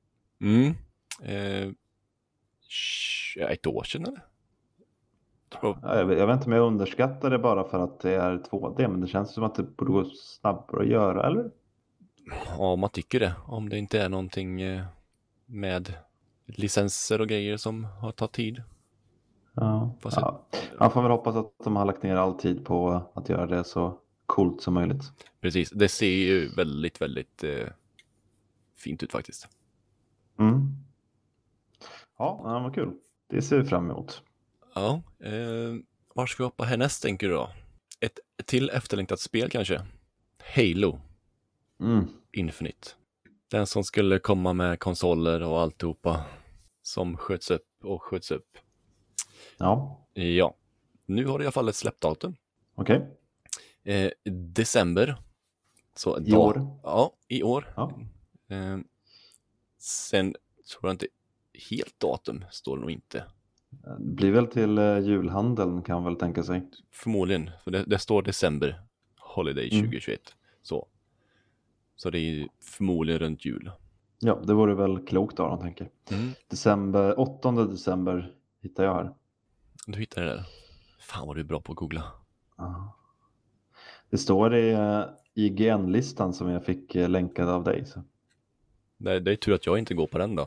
Ett år sedan eller?
Jag vet inte om jag underskattar det bara för att det är 2D, men det känns som att det borde gå snabbare att göra, eller?
Ja, man tycker det. Om det inte är någonting med licenser och grejer som har tagit tid.
Ja. Man får väl hoppas att de har lagt ner all tid på att göra det så coolt som möjligt.
Precis, det ser ju väldigt, väldigt fint ut faktiskt.
Ja, vad kul. Det ser vi fram emot.
Ja, var ska vi hoppa härnäst tänker du då? Ett till efterlängtat spel kanske? Halo Infinite. Den som skulle komma med konsoler och alltihopa som sköts upp.
Ja.
Ja, nu har det i alla fall ett släppdatum.
Okej.
December. Så
I år?
Ja, i år.
Ja.
Sen tror jag inte helt datum står det nog inte.
Det blir väl till julhandeln kan man väl tänka sig.
Förmodligen, för det står december Holiday 2021. Så det är förmodligen runt jul.
Ja, det vore väl klokt av dem, tänker. 8 december hittar jag här.
Du hittar det där. Fan vad du är bra på att googla.
Det står i IGN-listan som jag fick länkad av dig. Så.
Det är tur att jag inte går på den då.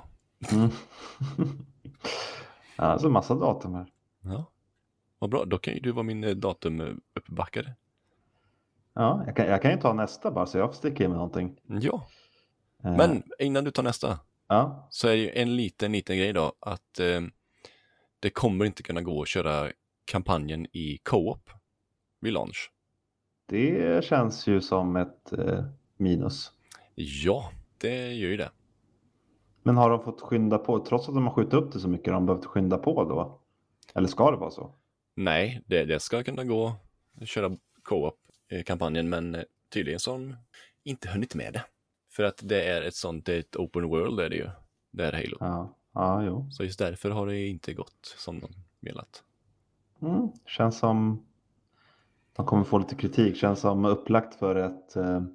Alltså massa datum här.
Ja, vad bra. Då kan ju du vara min datum uppbackare.
Ja, jag kan ju ta nästa bara så jag får sticka in med någonting.
Ja, men innan du tar nästa så är det ju en liten grej då att det kommer inte kunna gå att köra kampanjen i co-op vid launch.
Det känns ju som ett minus.
Ja, det gör ju det.
Men har de fått skynda på, trots att de har skjutit upp det så mycket, har de behövt skynda på då? Eller ska det vara så?
Nej, det ska kunna gå att köra co-op-kampanjen, men tydligen så har de inte hunnit med det. För att det är ett open world är det ju, det är Halo.
Ja, jo.
Så just därför har det inte gått som de velat.
Känns som de kommer få lite kritik, känns som upplagt för ett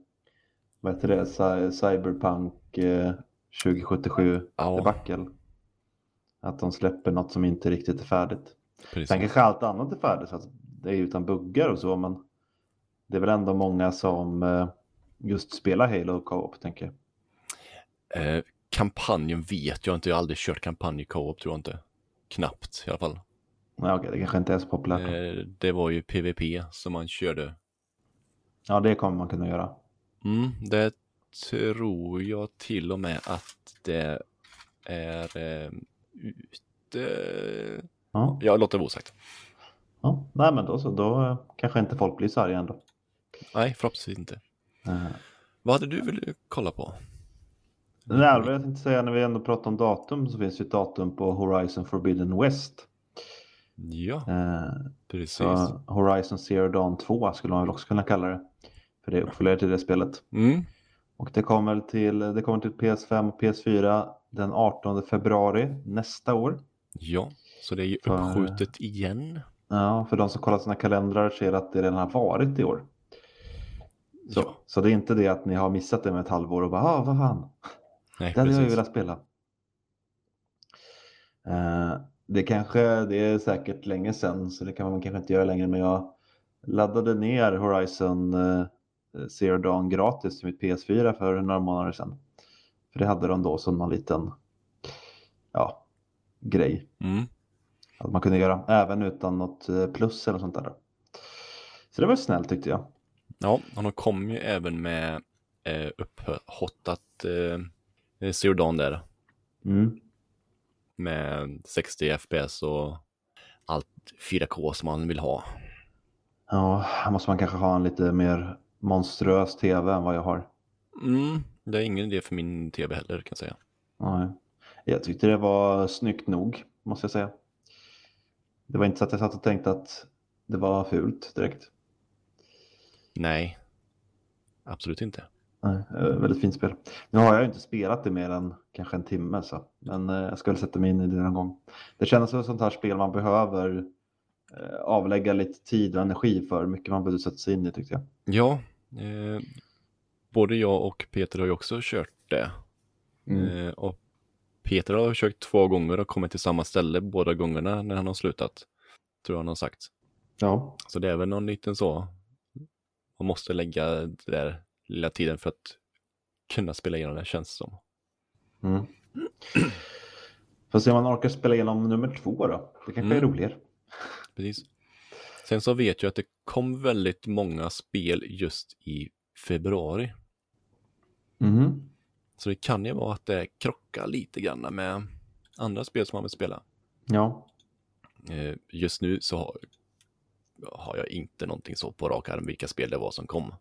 Cyberpunk 2077 debacle. Att de släpper något som inte riktigt är färdigt.
Precis.
Sen kanske allt annat är färdigt, så att det är utan buggar och så, men det är väl ändå många som just spelar Halo Co-op, tänker jag.
Kampanjen vet jag inte, jag har aldrig kört kampanj i Co-op, tror jag inte. Knappt i alla fall.
Nej, okej, det kanske inte är så populärt.
Det var ju PvP som man körde.
Ja, det kommer man kunna göra.
Det tror jag till och med att det är ute.
Ja.
Jag låter det osagt.
Ja, nej men då kanske inte folk blir så arga ändå.
Nej, förhoppningsvis inte. Vad hade du velat kolla på?
Nej, vad jag tänkte säga, när vi ändå pratar om datum så finns ju ett datum på Horizon Forbidden West.
Ja, precis.
Så Horizon Zero Dawn 2 skulle man väl också kunna kalla det. För det är uppföljare till det spelet. Och det kommer till PS5 och PS4 den 18 februari nästa år.
Ja, så det är ju uppskjutet igen.
Ja, för de som kollar sina kalendrar ser att det redan har varit i år. Så det är inte det att ni har missat det med ett halvår och bara, vad fan.
Nej,
det hade jag ju velat spela. Det är säkert länge sedan, så det kan man kanske inte göra längre, men jag laddade ner Horizon Zero Dawn gratis till mitt PS4 för några månader sedan. För det hade de då som någon liten grej. Att man kunde göra även utan något plus eller sånt där. Så det var snällt tyckte jag.
Ja, och de kom ju även med upphottat Zero Dawn där. Med 60 FPS och allt 4K som man vill ha.
Ja, här måste man kanske ha en lite mer monströs tv än vad jag har.
Det är ingen idé för min tv heller kan jag säga.
Nej. Jag tyckte det var snyggt nog, måste jag säga. Det var inte så att jag satt och tänkte att det var fult direkt.
Nej, absolut inte.
Nej, väldigt fint spel. Nu har jag ju inte spelat det mer än kanske en timme så. Men jag ska väl sätta mig in i det någon gång. Det känns som ett sånt här spel man behöver avlägga lite tid och energi för. Mycket man behöver sätta sig in i tyckte jag.
Ja, både jag och Peter har ju också kört det. Och Peter har försökt 2 gånger och kommit till samma ställe båda gångerna när han har slutat. Tror jag han har sagt.
Ja.
Så det är väl någon liten så. Man måste lägga det där lilla tiden för att kunna spela igenom det, känns som.
Får se om man orkar spela igenom nummer 2 då. Det kanske är roligare.
Precis. Sen så vet jag att det kom väldigt många spel just i februari. Så det kan ju vara att det krockar lite grann med andra spel som man vill spela.
Ja.
Just nu så har jag inte någonting så på rak arm vilka spel det var som kom.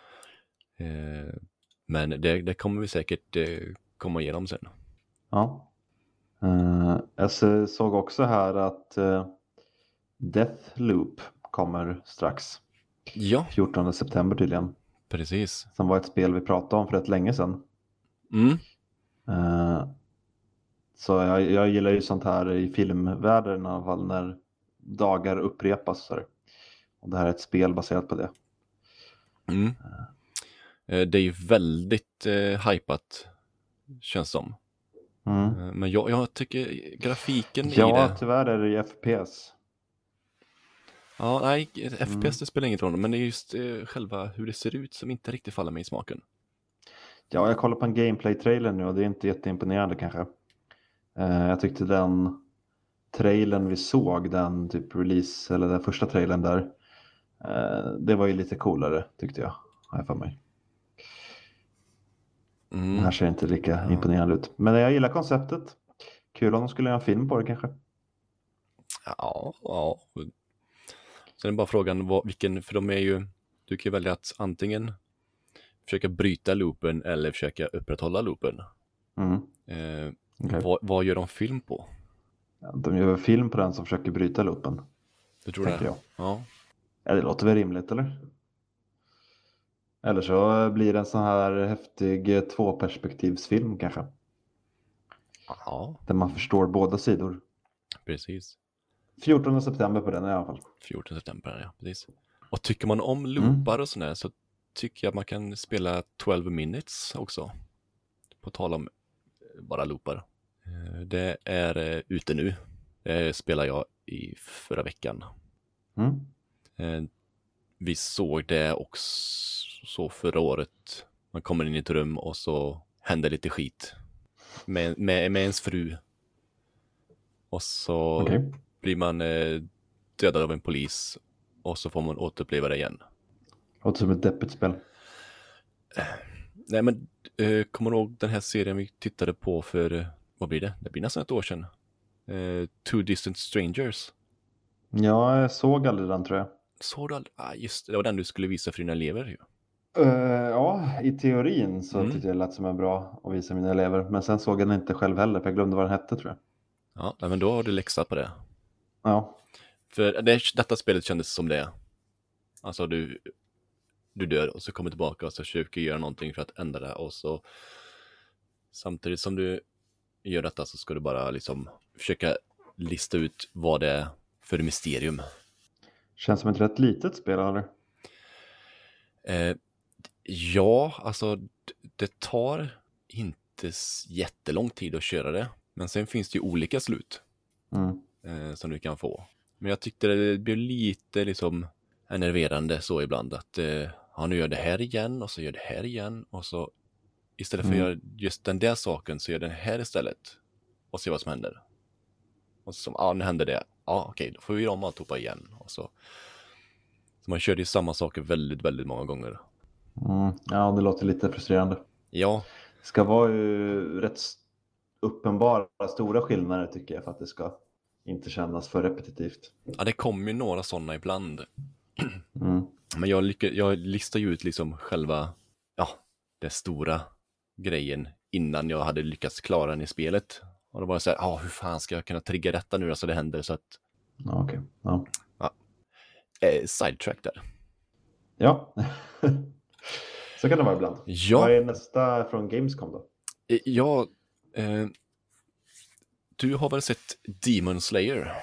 Men det kommer vi säkert komma igenom sen.
Ja. Jag såg också här att Deathloop kommer strax.
Ja.
14 september tydligen.
Precis.
Som var ett spel vi pratade om för ett länge sedan. Så jag gillar ju sånt här i filmvärlden i alla fall, när dagar upprepas. Och det här är ett spel baserat på det.
Det är ju väldigt hypat, känns som. Men jag tycker grafiken i det...
Ja, tyvärr är det ju FPS.
Ja, nej, FPS det spelar ingen roll, men det är just själva hur det ser ut som inte riktigt faller mig i smaken.
Ja, jag kollar på en gameplay-trailer nu och det är inte jätteimponerande kanske. Jag tyckte den trailern vi såg, den typ release, eller den första trailern där, det var ju lite coolare tyckte jag, har jag för mig. Den här ser inte lika imponerande ut. Men jag gillar konceptet. Kul om de skulle göra en film på det kanske.
Ja. Sen är det bara frågan vilken, för de är ju, du kan ju välja att antingen försöka bryta loopen eller försöka upprätthålla loopen. Okay. Vad gör de film på?
Ja, de gör film på den som försöker bryta loopen.
Du tror det?
Jag.
Ja,
det låter väl rimligt, eller? Eller så blir det en sån här häftig 2-perspektivsfilm kanske.
Ja.
Där man förstår båda sidor.
Precis.
14 september på den i alla fall.
14 september, ja, precis. Och tycker man om loopar och sådär så tycker jag att man kan spela 12 minutes också. På tal om bara loopar. Det är ute nu. Det spelar jag i förra veckan. Vi såg det också förra året. Man kommer in i ett rum och så händer lite skit. Med ens fru. Och så blir man dödad av en polis. Och så får man återuppleva det igen.
Låter som ett deppigt spel.
Nej men, kommer du ihåg den här serien vi tittade på för, vad blir det? Det blir nästan ett år sedan. Two Distant Strangers.
Ja, jag såg aldrig den tror jag.
Såg du aldrig? Just det, det var den du skulle visa för dina elever ju.
Ja, i teorin så tyckte jag det lät som en bra att visa mina elever. Men sen såg jag den inte själv heller, för jag glömde vad den hette tror jag.
Ja, men då har du läxat på det.
Ja.
För detta spelet kändes som det. Alltså du dör och så kommer tillbaka och så försöker göra någonting för att ändra det. Och så samtidigt som du gör detta så ska du bara liksom försöka lista ut vad det är för mysterium.
Känns som ett rätt litet spel, eller?
Ja, alltså det tar inte jättelång tid att köra det. Men sen finns det ju olika slut som du kan få. Men jag tyckte det blev lite liksom enerverande så ibland att nu gör det här igen och så gör det här igen och så istället för att göra just den där saken så gör den här istället och se vad som händer. Och så nu händer det. Ja, okej, då får vi göra om alltihopa igen. Och så man körde ju samma saker väldigt, väldigt många gånger.
Ja, det låter lite frustrerande.
Ja.
Det ska vara ju rätt uppenbara stora skillnader tycker jag för att det ska inte kännas för repetitivt.
Ja, det kommer ju några sådana ibland. Men jag listar ju ut liksom själva, den stora grejen innan jag hade lyckats klara den i spelet. Och då var jag så här, hur fan ska jag kunna trigga detta nu så det händer så att...
Ja, okej. Ja.
Sidetrack där.
Ja, så kan det vara ibland.
Ja.
Vad är nästa från Gamescom då?
Ja, du har väl sett Demon Slayer?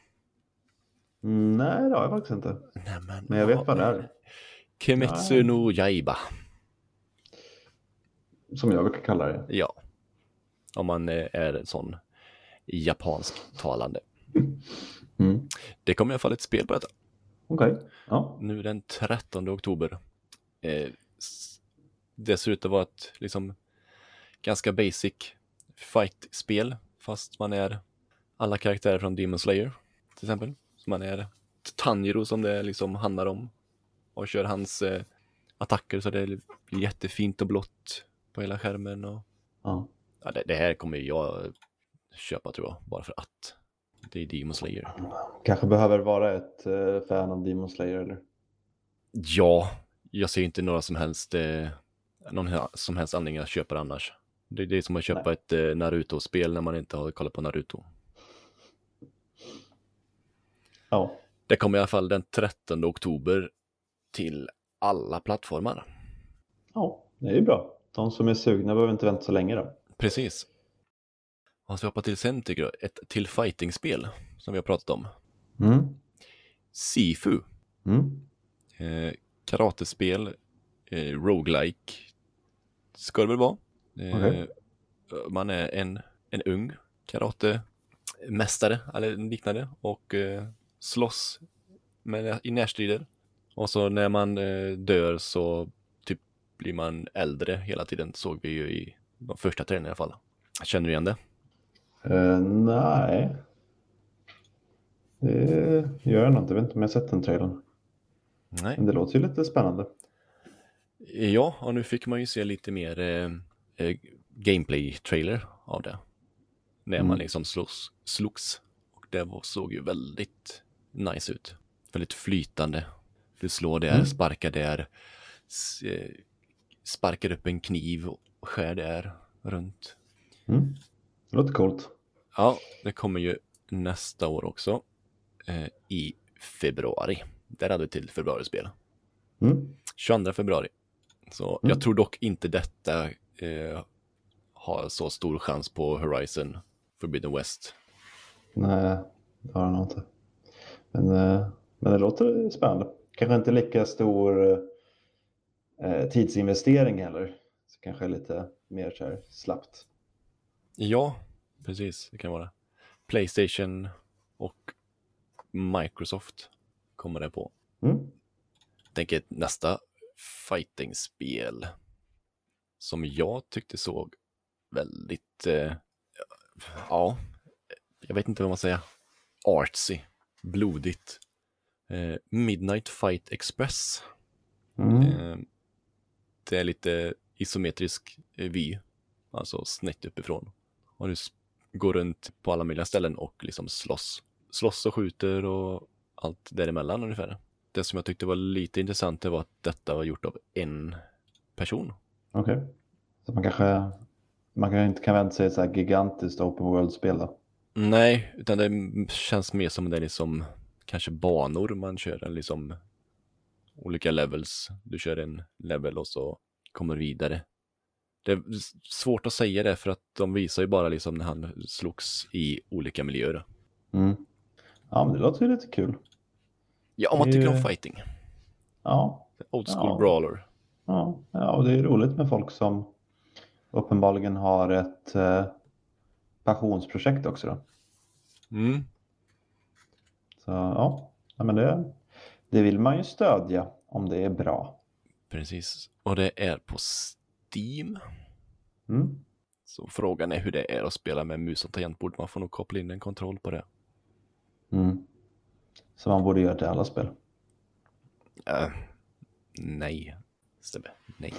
Nej, det har jag faktiskt inte.
Nej,
men jag vet vad det är.
Kimetsu no Yaiba.
Som jag brukar kalla det.
Ja, om man är en sån japansk talande. Det kommer i alla fall ett spel på detta.
Okej. Ja.
Nu den 13 oktober. Det ser ut att vara ett liksom ganska basic fight-spel. Fast man är alla karaktärer från Demon Slayer till exempel. Så man är Tanjiro som det liksom handlar om. Och kör hans attacker så det blir jättefint och blått på hela skärmen. Och... Ja, det här kommer jag köpa tror jag. Bara för att det är Demon Slayer.
Kanske behöver vara ett fan av Demon Slayer eller?
Ja, jag ser inte någon som helst anledning att köpa det annars. Det är som att köpa ett Naruto-spel när man inte har kollat på Naruto.
Ja.
Det kommer i alla fall den 13 oktober till alla plattformar.
Ja, det är ju bra. De som är sugna behöver inte vänta så länge då.
Precis. Vad ska vi hoppa till sen tycker jag? Ett till fighting-spel som vi har pratat om. Sifu. Karatespel. Roguelike. Ska det väl vara. Man är en ung karatemästare eller liknande och slåss i närstrider. Och så när man dör så typ blir man äldre hela tiden, såg vi ju i de första trailern i alla fall. Känner du igen det?
Nej. Det gör jag nog inte. Jag vet inte om jag har sett den trailern.
Nej.
Men det låter ju lite spännande.
Ja, och nu fick man ju se lite mer gameplay-trailer av det. När man liksom slogs. Och det såg ju väldigt nice ut. Väldigt flytande. Du slår där, sparkar där. Sparkar upp en kniv och skär där runt.
Det låter coolt.
Ja, det kommer ju nästa år också. I februari. Där hade vi till februarispel. 22 februari. Så jag tror dock inte detta har så stor chans på Horizon Forbidden West.
Nej, det har jag nog inte. Men det låter spännande. Kanske inte lika stor tidsinvestering heller. Så kanske lite mer så här slappt.
Ja, precis. Det kan vara. PlayStation och Microsoft kommer det på. Jag tänker nästa fighting-spel som jag tyckte såg väldigt jag vet inte vad man säger, artsy, blodigt. Midnight Fight Express. Det är lite isometrisk vy, alltså snett uppifrån. Och du går runt på alla möjliga ställen och liksom slåss och skjuter och allt däremellan ungefär. Det som jag tyckte var lite intressant var att detta var gjort av en person.
Okej. Så man kanske inte kan vänta sig ett så här gigantiskt open world-spel då?
Nej, utan det känns mer som det är liksom kanske banor man kör, eller liksom olika levels. Du kör en level och så kommer vidare. Det är svårt att säga det för att de visar ju bara liksom när han slogs i olika miljöer.
Ja, men det låter ju lite kul.
Ja, om man tycker om fighting.
Ja.
Old school brawler.
Ja, och det är roligt med folk som uppenbarligen har ett passionsprojekt också då. Så ja, men det vill man ju stödja om det är bra.
Precis, och det är på Steam. Så frågan är hur det är att spela med mus och tangentbord. Man får nog koppla in en kontroll på det.
Så man borde göra till alla spel.
Nej, Stebbe, nej.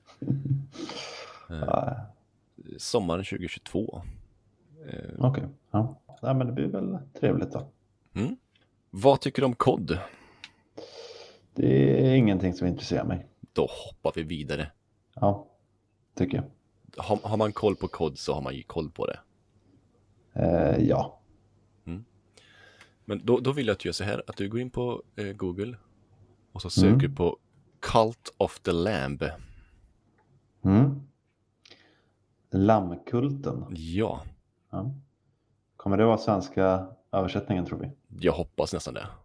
Sommaren 2022.
Okej. Ja, men det blir väl trevligt då.
Vad tycker du om kod?
Det är ingenting som intresserar mig.
Då hoppar vi vidare.
Ja, tycker jag.
Har man koll på kod så har man ju koll på det.
Ja.
Men då vill jag att du gör så här, att du går in på Google och så söker på Cult of the Lamb.
Lammkulten.
Ja.
Kommer det vara svenska översättningen, tror vi?
Jag hoppas nästan det.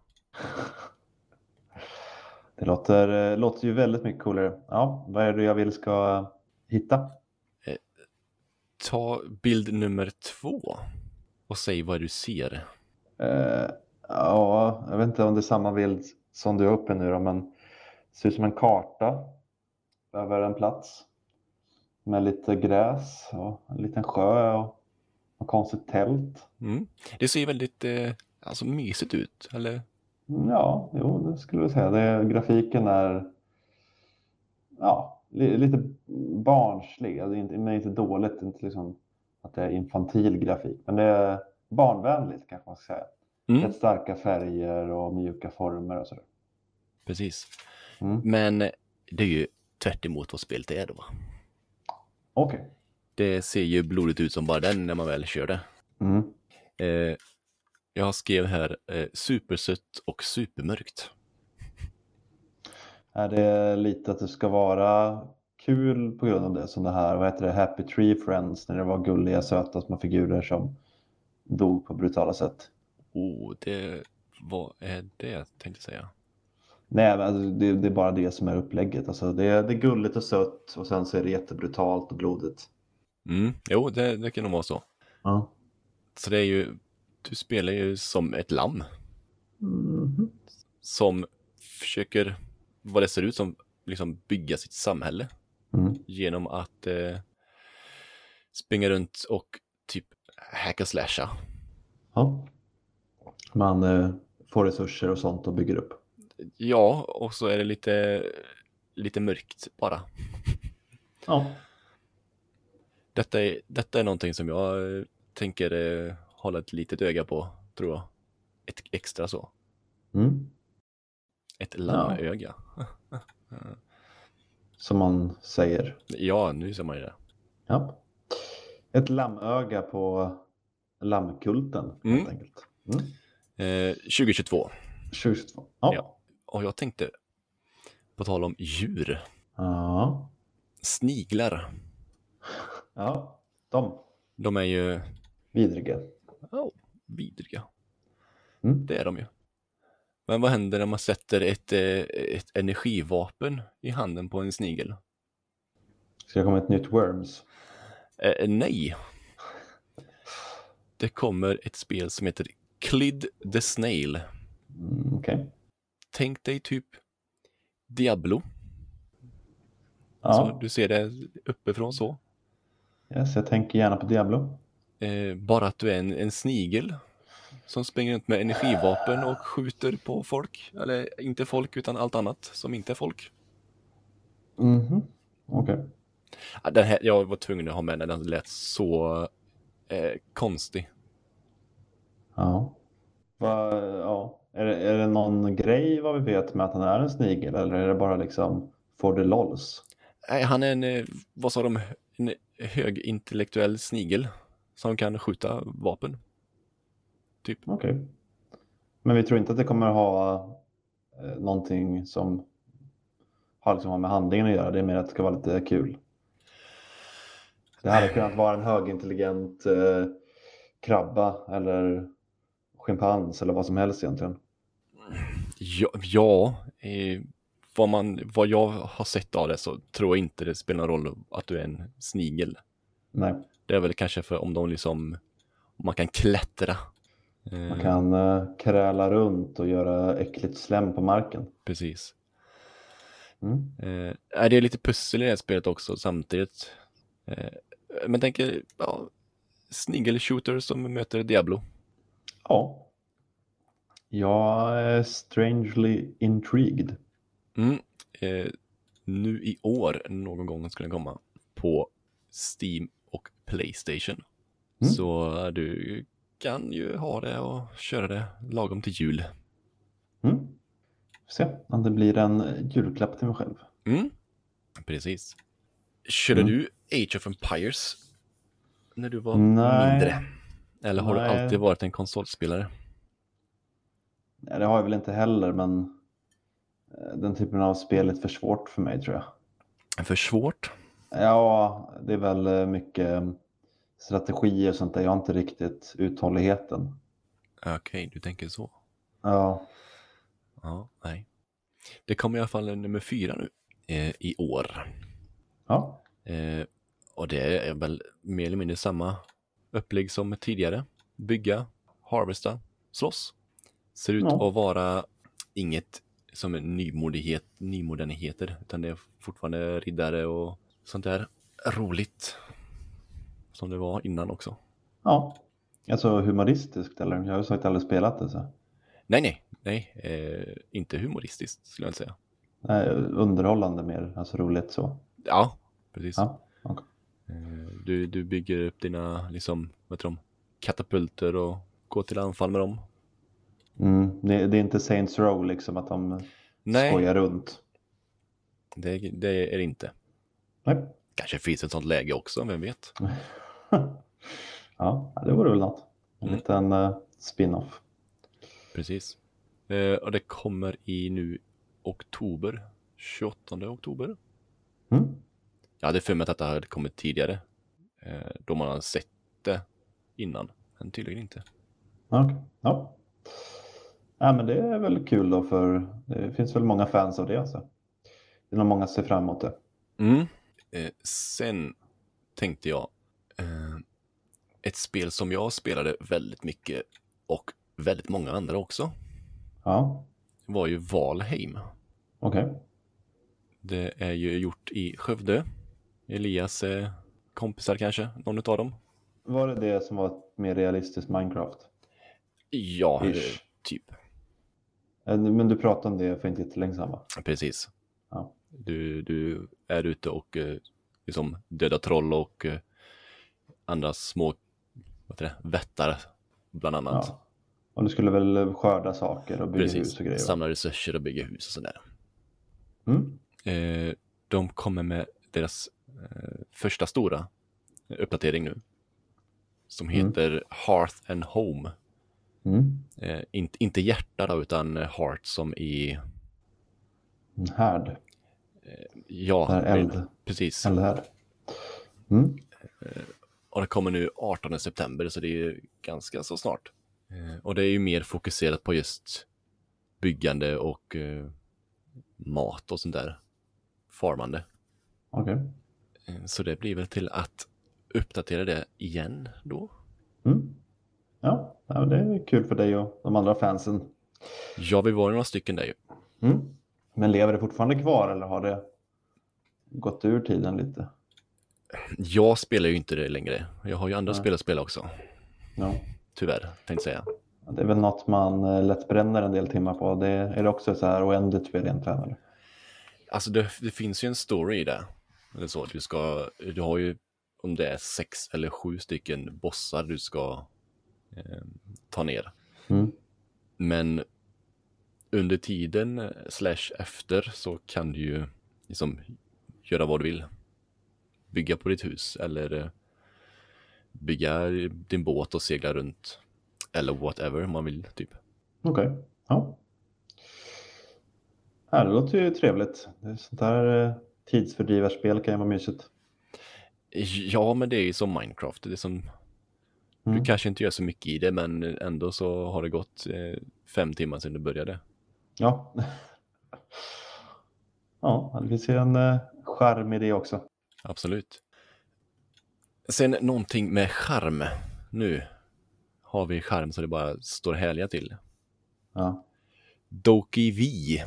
Det låter ju väldigt mycket coolare. Ja, vad är det jag vill ska hitta?
Ta bild nummer 2 och säg vad du ser.
Ja, jag vet inte om det är samma bild som du har uppe nu då, men det ser ut som en karta över en plats med lite gräs och en liten sjö och ett konstigt tält.
Det ser väldigt mysigt ut, eller?
Ja, jo, det skulle jag säga. Grafiken är lite barnslig. Alltså inte dåligt, inte liksom att det är infantil grafik, men det är barnvänligt kanske man ska säga. Rätt starka färger och mjuka former och sådär.
Precis. Men det är ju tvärt emot vad spelet är då, va?
Okej.
Det ser ju blodigt ut som bara den när man väl kör det. Jag skrev här supersött och supermörkt.
Är det lite att det ska vara kul på grund av det, som det här, vad heter det, Happy Tree Friends, när det var gulliga, söta små figurer som dog på brutala sätt?
Vad är det, tänkte jag säga?
Nej, men alltså, det är bara det som är upplägget. Alltså, det är gulligt och sött och sen så är det jättebrutalt och blodigt.
Jo, det kan nog vara så.
Ja.
Så det är ju, du spelar ju som ett lamm. Som försöker, vad det ser ut som, liksom bygga sitt samhälle. Genom att springa runt och typ hacka slasha.
Ja. Man får resurser och sånt och bygger upp.
Ja, och så är det lite mörkt bara.
Ja.
Detta är någonting som jag tänker hålla ett litet öga på, tror jag. Ett extra så. Ett lammöga.
Som man säger.
Ja, nu ser man ju det.
Ja. Ett lammöga på lammkulten, helt enkelt.
2022.
2022.
Ja. Och jag tänkte, på tal om djur.
Ja.
Sniglar.
Ja,
de är ju
vidriga.
Vidriga. Det är de ju. Men vad händer när man sätter ett energivapen i handen på en snigel?
Ska det komma ett nytt Worms?
Nej. Det kommer ett spel som heter Clid the Snail.
Okej.
Tänk dig typ Diablo.
Ja.
Så du ser det uppifrån så.
Yes, jag tänker gärna på Diablo.
Bara att du är en snigel som springer runt med energivapen och skjuter på folk. Eller inte folk, utan allt annat som inte är folk.
Okej.
Den här, jag var tvungen att ha med den lät så konstig.
Ja. Är det någon grej vad vi vet med att han är en snigel, eller är det bara liksom for the lols?
Nej, han är en högintellektuell snigel som kan skjuta vapen. Typ.
Okej. Men vi tror inte att det kommer ha någonting som har med handlingen att göra. Det är mer att det ska vara lite kul. Det hade kunnat vara en högintelligent krabba eller schimpans eller vad som helst egentligen.
vad jag har sett av det så tror jag inte det spelar någon roll att du är en snigel.
Nej.
Det är väl kanske för om de liksom, om man kan klättra.
Man kan kräla runt och göra äckligt slem på marken.
Precis.
Mm.
Det är lite pussel i det här spelet också samtidigt. Men tänker, snigel-shooter som möter Diablo.
Ja. Jag är strangely intrigued.
Nu i år någon gång skulle den komma på Steam och PlayStation. Så du kan ju ha det och köra det lagom till jul.
Se om det blir en julklapp till mig själv.
Precis. Körde du Age of Empires när du var mindre? Eller har du alltid varit en konsolspelare?
Nej, det har jag väl inte heller, men den typen av spel är för svårt för mig, tror jag.
För svårt?
Ja, det är väl mycket strategier och sånt där. Jag har inte riktigt uthålligheten.
Okej, du tänker så.
Ja.
Ja, nej. Det kommer i alla fall nummer 4 nu i år.
Ja.
Och det är väl mer eller mindre samma upplägg som tidigare. Bygga, harvesta, slåss. Ser ut att vara inget som är nymodernheter, utan det är fortfarande riddare och sånt där roligt som det var innan också.
Ja, alltså humoristiskt, eller? Jag har ju sagt aldrig spelat det så.
Nej, inte humoristiskt skulle jag säga.
Nej, underhållande mer, alltså roligt så.
Ja, precis.
Ja, okay.
Du bygger upp dina liksom, katapulter och går till anfall med dem.
Det är inte Saints Row liksom, att de skojar runt.
Det är det inte.
Nej.
Kanske finns ett sånt läge också, vem vet?
Ja, det vore väl något. En liten spin-off.
Precis. Och det kommer i nu oktober. 28 oktober. Jag hade för mig att detta hade kommit tidigare. Då man har sett det innan. Men tydligen inte.
Okej. Ja. Ja, men det är väl kul då, för det finns väl många fans av det. Alltså. Det är nog många som ser fram emot det.
Sen tänkte jag ett spel som jag spelade väldigt mycket och väldigt många andra också.
Ja.
Var ju Valheim.
Okej.
Det är ju gjort i Skövde. Elias kompisar kanske, någon av dem.
Var det som var ett mer realistiskt Minecraft?
Ja, typ.
Men du pratade om det för inte jättelänge sedan, va?
Precis.
Ja.
Du är ute och liksom dödar troll och andra små vättar bland annat.
Ja. Och du skulle väl skörda saker och bygga hus och grejer?
Samla resurser och bygga hus och sådär. De kommer med deras första stora uppdatering nu. Som heter Hearth and Home. Inte hjärta då, utan Hearth som i...
Härd.
Ja,
eld.
Precis.
Eldhärd.
Och det kommer nu 18 september, så det är ju ganska så snart. Och det är ju mer fokuserat på just byggande och mat och sånt där. Farmande.
Okej.
Så det blir väl till att uppdatera det igen då.
Ja, det är kul för dig och de andra fansen.
Ja, vi var några stycken där ju.
Men lever det fortfarande kvar, eller har det gått ur tiden lite?
Jag spelar ju inte det längre. Jag har ju andra spel att spela också.
Ja.
Tyvärr, tänkte jag säga.
Det är väl något man lätt bränner en del timmar på. Är det också så här oändligt spel egentligen? Eller?
Alltså det finns ju en story i det. Eller så. Du har ju, om det är 6 eller 7 stycken bossar du ska ta ner. Men under tiden / efter så kan du ju liksom göra vad du vill. Bygga på ditt hus eller bygga din båt och segla runt. Eller whatever man vill typ.
Okej. Ja. Det låter ju trevligt. Sånt där tidsfördrivarspel kan ju vara mysigt.
Ja, men det är ju som Minecraft. Det är som... Du kanske inte gör så mycket i det, men ändå så har det gått 5 timmar sedan du började.
Ja. Ja, det finns ju en charm i det också.
Absolut. Sen någonting med charm. Nu har vi charm så det bara står härliga till.
Ja.
Dokev,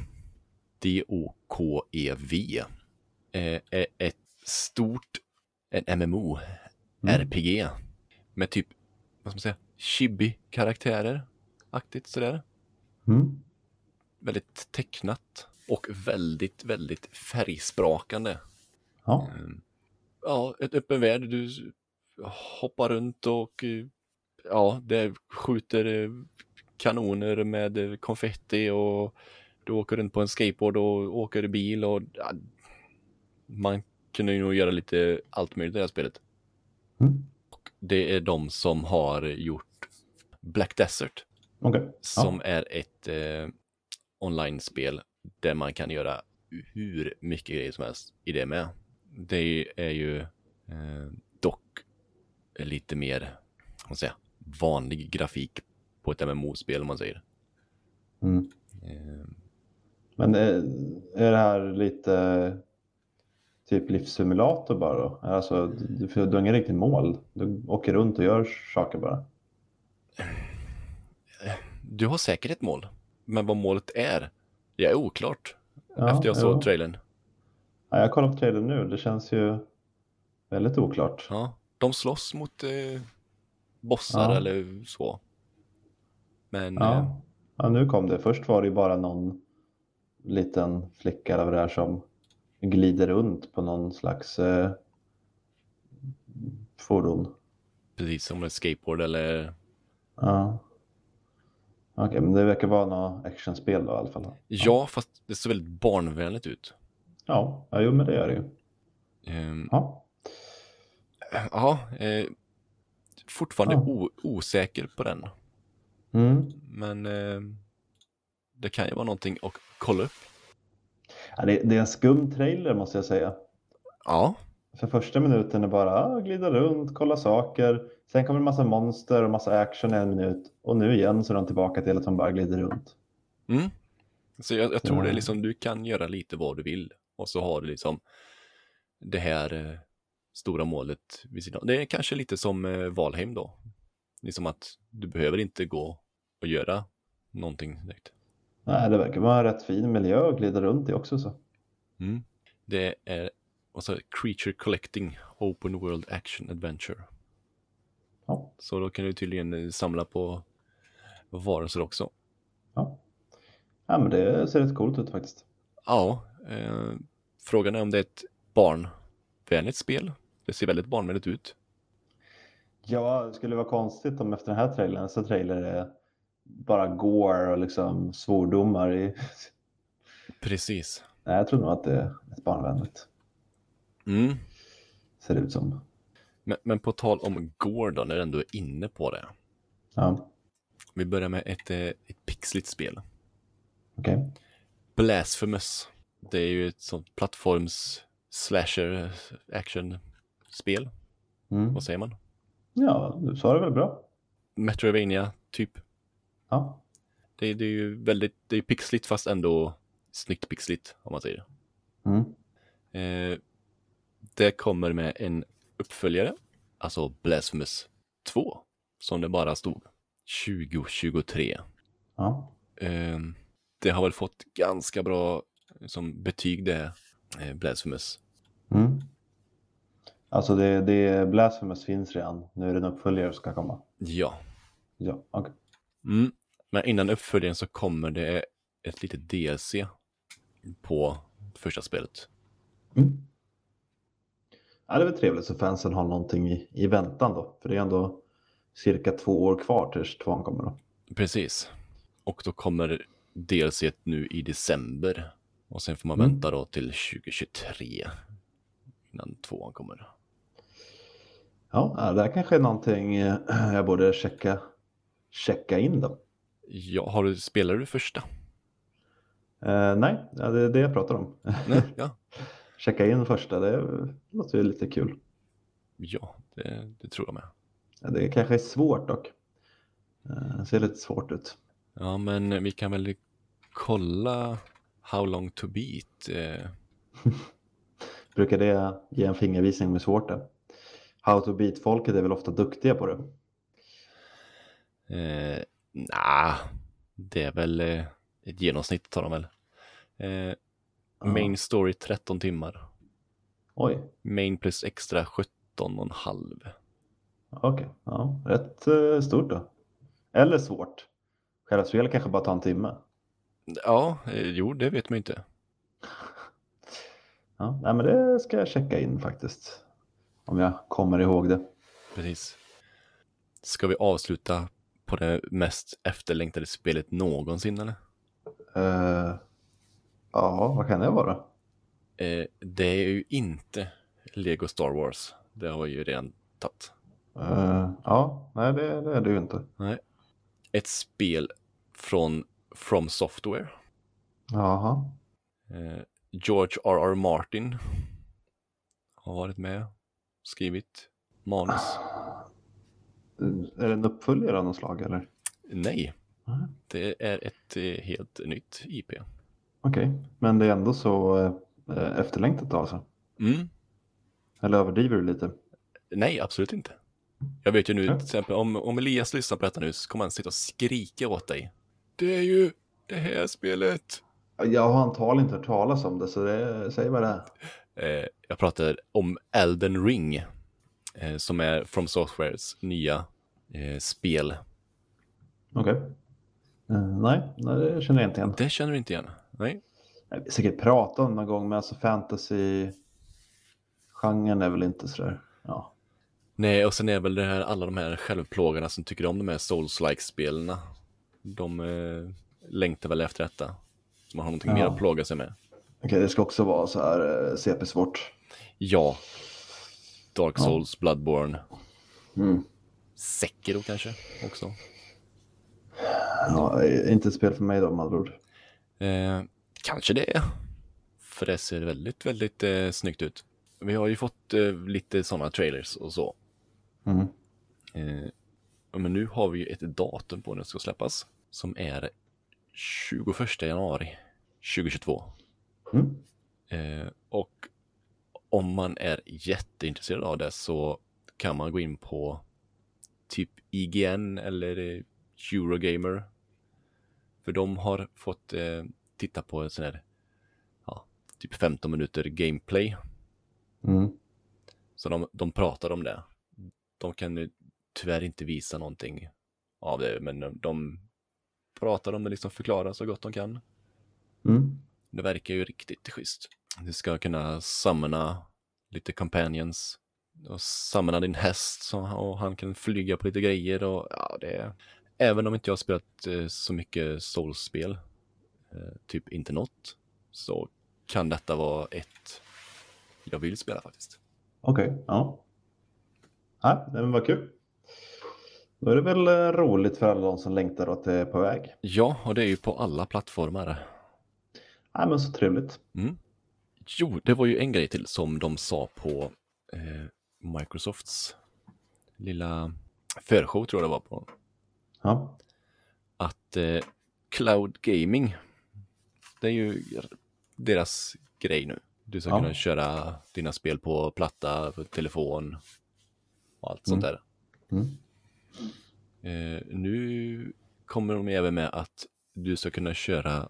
D-O-K-E-V, är ett stort MMO, RPG, med typ, vad ska man säga, chibi-karaktärer, aktigt sådär. Väldigt tecknat och väldigt, väldigt färgsprakande.
Ja.
Ja, ett öppen värld, du hoppar runt och ja, det skjuter kanoner med konfetti och du åker runt på en skateboard och åker bil och ja, man kunde ju nog göra lite allt möjligt i det här spelet. Och det är de som har gjort Black Desert. Som är ett online-spel där man kan göra hur mycket grejer som helst i det med. Det är ju dock lite mer, vad man säger, vanlig grafik på ett MMO-spel om man säger.
Men är det här lite typ livssimulator bara då? Alltså du har ingen riktigt mål. Du åker runt och gör saker bara.
Du har säkert ett mål. Men vad målet är oklart. Efter jag såg trailern.
Ja, jag kollar på trailern nu. Det känns ju väldigt oklart.
Ja, de slåss mot bossar eller så. Men...
Ja, nu kom det. Först var det ju bara någon liten flicka över där som glider runt på någon slags fordon.
Precis som en skateboard eller...
Ja. Okej, men det verkar vara något actionspel då i alla fall.
Ja, fast det ser väldigt barnvänligt ut.
Ja, jo, men det gör det ju.
Fortfarande osäker på den. Men det kan ju vara någonting att kolla upp.
Ja, det är en skum trailer måste jag säga.
Ja.
För första minuten är bara glida runt, kolla saker. Sen kommer en massa monster och massa action i en minut. Och nu igen så är de tillbaka till att de bara glider runt.
Så jag tror det är liksom, du kan göra lite vad du vill. Och så har du liksom det här stora målet vid sidan. Det är kanske lite som Valheim då. Liksom att du behöver inte gå och göra någonting direkt.
Nej, det verkar vara en rätt fin miljö att glida runt i också så.
Det är alltså Creature Collecting Open World Action Adventure.
Ja.
Så då kan du tydligen samla på varelser också.
Ja, men det ser rätt coolt ut faktiskt.
Ja, frågan är om det är ett barnvänligt spel. Det ser väldigt barnvänligt ut.
Ja, det skulle vara konstigt om efter den här trailern så trailer är bara gore och liksom svordomar i...
Precis.
Nej, jag tror nog att det är ett barnvänligt. Ser det ut som.
Men på tal om gore då, när du ändå är inne på det.
Ja.
Vi börjar med ett pixligt spel.
Okej.
Blasphemous. Det är ju ett sånt plattforms slasher action-spel. Vad säger man?
Ja, du sa det väl bra.
Metroidvania typ.
Ja.
Det är ju väldigt, det är pixligt fast ändå snyggt pixligt om man säger. Det kommer med en uppföljare, alltså Blasphemous 2, som det bara stod 2023.
Ja.
Det har väl fått ganska bra som betyg det, Blasphemous.
Alltså det Blasphemous finns redan. Nu är det en uppföljare som ska komma.
Ja.
Ja, okej.
Men innan uppföljaren så kommer det ett litet DLC på första spelet.
Ja, det är väl trevligt så fansen har någonting i väntan då. För det är ändå cirka 2 år kvar tills 2 kommer då.
Precis. Och då kommer DLC nu i december. Och sen får man vänta då till 2023 innan 2 kommer.
Ja, det här kanske är någonting jag borde checka in då.
Ja, spelar du första?
Nej, det är det jag pratar om.
Nej, ja.
Checka in första, det låter ju lite kul.
Ja, det tror jag med.
Ja, det kanske är svårt dock. Det ser lite svårt ut.
Ja, men vi kan väl kolla How Long To Beat
Brukar det ge en fingervisning med svårt det? How to beat-folket är väl ofta duktiga på det?
Det är väl ett genomsnitt tar de väl. Main story 13 timmar.
Oj.
Main plus extra 17,5.
Okej, ja, rätt stort då. Eller svårt. Själva spelet kanske bara tar en timme.
Ja, jo, det vet man inte.
Ja, nej, men det ska jag checka in faktiskt. Om jag kommer ihåg det.
Precis. Ska vi avsluta på det mest efterlängtade spelet någonsin eller?
Ja, vad kan det vara?
Det är ju inte Lego Star Wars. Det har vi ju redan tagit.
Ja, nej det är det ju inte.
Nej. Ett spel från From Software.
Jaha.
George R.R. Martin har varit med och skrivit manus.
Är det en uppföljare av något slag eller?
Nej, det är ett helt nytt IP.
Okej, men det är ändå så efterlängtat då alltså? Eller överdriver du lite?
Nej, absolut inte. Jag vet ju nu, till exempel, om Elias lyssnar på detta nu så kommer han sitta och skrika åt dig. Det är ju det här spelet.
Jag har antagligen inte hört talas om det, så säg vad det är.
Jag pratar om Elden Ring, som är From Softwares nya spel.
Okej. Nej, det känner jag inte igen.
Det känner du inte igen? Nej.
Jag har säkert pratat om någon gång, men alltså fantasy-genren är väl inte sådär, ja.
Nej, och sen är väl det här, alla de här självplågarna som tycker om de här Souls-like-spelarna. De längtar väl efter detta. Så man har någonting mer att plåga sig med.
Okej, det ska också vara så här CP-svårt.
Ja. Dark Souls, Bloodborne. Sekiro kanske också.
Ja, inte ett spel för mig då, med andra ord.
Kanske det. För det ser väldigt, väldigt snyggt ut. Vi har ju fått lite sådana trailers och så. Men nu har vi ju ett datum på när det ska släppas. Som är 21 januari 2022. Och om man är jätteintresserad av det så kan man gå in på typ IGN eller Eurogamer. För de har fått titta på en sån här typ 15 minuter gameplay. Så de pratar om det. De kan tyvärr inte visa någonting av det, men de pratar om det, liksom förklarar så gott de kan. Det verkar ju riktigt schysst. Du ska kunna summona lite companions och summona din häst och han kan flyga på lite grejer och ja, det är... Även om inte jag har spelat så mycket Souls-spel, typ inte något, så kan detta vara ett jag vill spela faktiskt.
Okej, ja. Ja, men vad kul. Då är det väl roligt för alla de som längtar att det är på väg.
Ja, och det är ju på alla plattformar.
Ja, men så trevligt.
Jo, det var ju en grej till som de sa på Microsofts lilla förshow tror jag det var på.
Ja.
Att cloud gaming, det är ju deras grej nu. Du ska kunna köra dina spel på platta, på telefon och allt sånt där. Nu kommer de även med att du ska kunna köra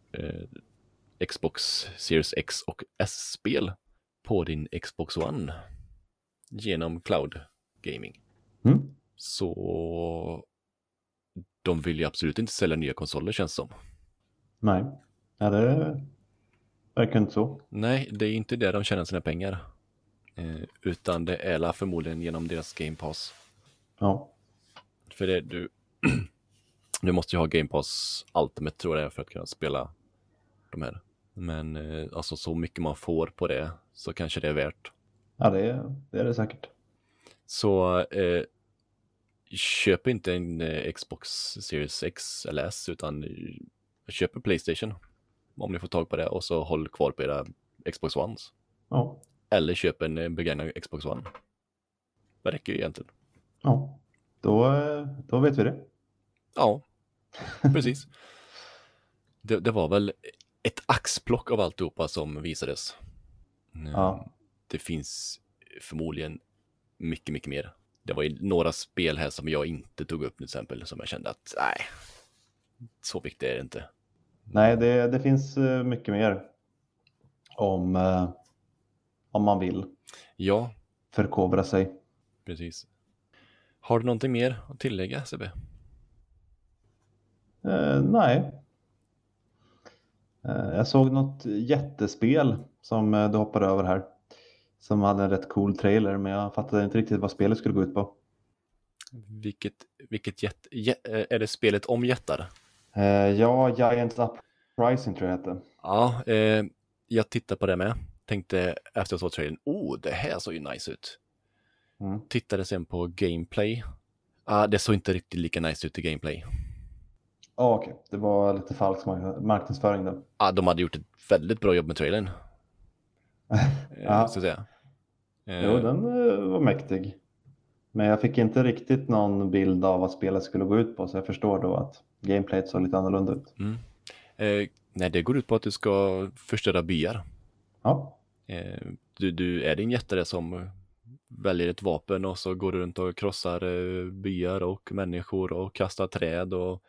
Xbox Series X och S-spel på din Xbox One genom cloud gaming. Så de vill ju absolut inte sälja nya konsoler, känns som.
Nej, ja, det verkar inte så.
Nej, det är inte där de tjänar sina pengar. Utan det är förmodligen genom deras Game Pass.
Ja.
För det du måste ju ha Game Pass Ultimate tror jag för att kunna spela de här. Men alltså så mycket man får på det så kanske det är värt.
Ja, det är det säkert.
Så köp inte en Xbox Series X eller S utan köp en PlayStation om ni får tag på det och så håll kvar på era Xbox Ones.
Ja.
Eller köp en begagnad Xbox One. Det räcker ju egentligen.
Ja, då vet vi det.
Ja, precis. Det var väl ett axplock av alltihopa som visades. Det finns förmodligen mycket, mycket mer. Det var ju några spel här som jag inte tog upp till exempel, som jag kände att nej, så viktigt är det inte.
Nej, det finns mycket mer om man vill.
Ja.
Förkovra sig.
Precis. Har du någonting mer att tillägga, Sebbe?
Nej. Jag såg något jättespel som du hoppade över här. Som hade en rätt cool trailer, men jag fattade inte riktigt vad spelet skulle gå ut på.
Vilket är det spelet om jättar?
Ja, Giants Uprising tror jag heter.
Ja, jag tittade på det med. Tänkte efter jag såg trailern, det här såg ju nice ut. Tittade sen på gameplay. Det såg inte riktigt lika nice ut i gameplay.
Okej. Det var lite falsk marknadsföring då.
De hade gjort ett väldigt bra jobb med trailern. Så att säga.
Jo, den var mäktig. Men jag fick inte riktigt någon bild av vad spelet skulle gå ut på, så jag förstår då att gameplayet såg lite annorlunda ut.
Nej, det går ut på att du ska förstöra byar.
Ja.
Du är din jättare som väljer ett vapen och så går du runt och krossar byar och människor och kastar träd och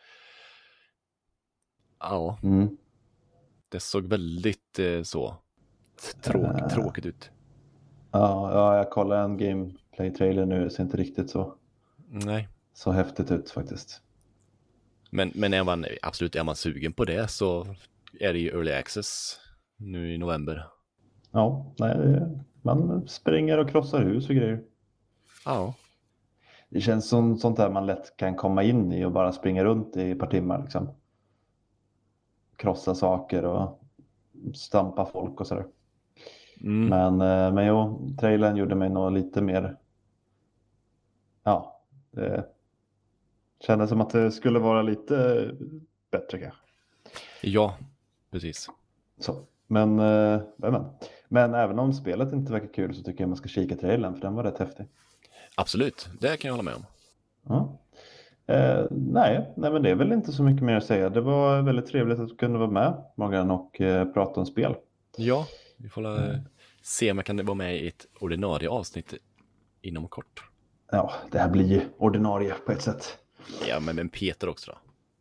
ja. Det såg väldigt så tråkigt ut.
Ja, jag kollar en gameplay-trailer nu, det ser inte riktigt så häftigt ut faktiskt.
Men är man sugen på det så är det ju Early Access nu i november.
Ja, man springer och krossar hus och grejer.
Ja.
Det känns som sånt där man lätt kan komma in i och bara springa runt i ett par timmar liksom. Krossa saker och stampa folk och sådär. Men jo, trailern gjorde mig nog lite mer... Ja, det kändes som att det skulle vara lite bättre kanske.
Ja, precis.
Så. Men även om spelet inte verkar kul så tycker jag man ska kika trailern, för den var rätt häftig.
Absolut, det kan jag hålla med om.
Ja. Nej, men det är väl inte så mycket mer att säga. Det var väldigt trevligt att du kunde vara med, Morgan, och prata om spel.
Ja, vi får se om jag kan vara med i ett ordinarie avsnitt inom kort.
Ja, det här blir ju ordinarie på ett sätt.
Ja, men Peter också då?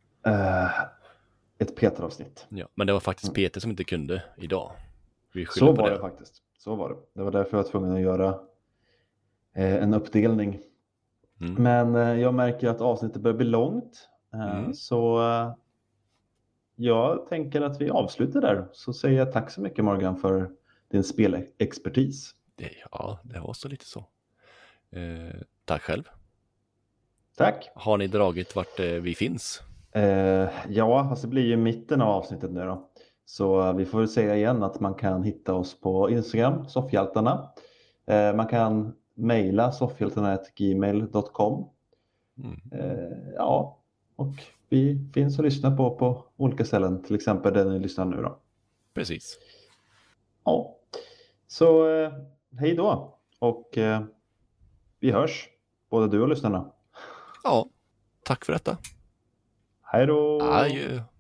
Ett Peter-avsnitt.
Ja, men det var faktiskt Peter som inte kunde idag.
Så var det faktiskt. Så var det. Det var därför jag var tvungen att göra en uppdelning. Men jag märker att avsnittet börjar bli långt. Så jag tänker att vi avslutar där. Så säger jag tack så mycket, Morgan, för din spelexpertis.
Ja, det var så lite så. Tack själv.
Tack.
Har ni dragit vart vi finns?
Ja, fast det blir ju mitten av avsnittet nu då. Så vi får väl säga igen att man kan hitta oss på Instagram, Soffhjältarna. Man kan mejla soffhjältarna@gmail.com. Ja, och vi finns att lyssna på olika ställen, till exempel där ni lyssnar nu då.
Precis.
Ja, så hej då, och vi hörs, både du och lyssnarna.
Ja, tack för detta.
Hej då!
Adjö.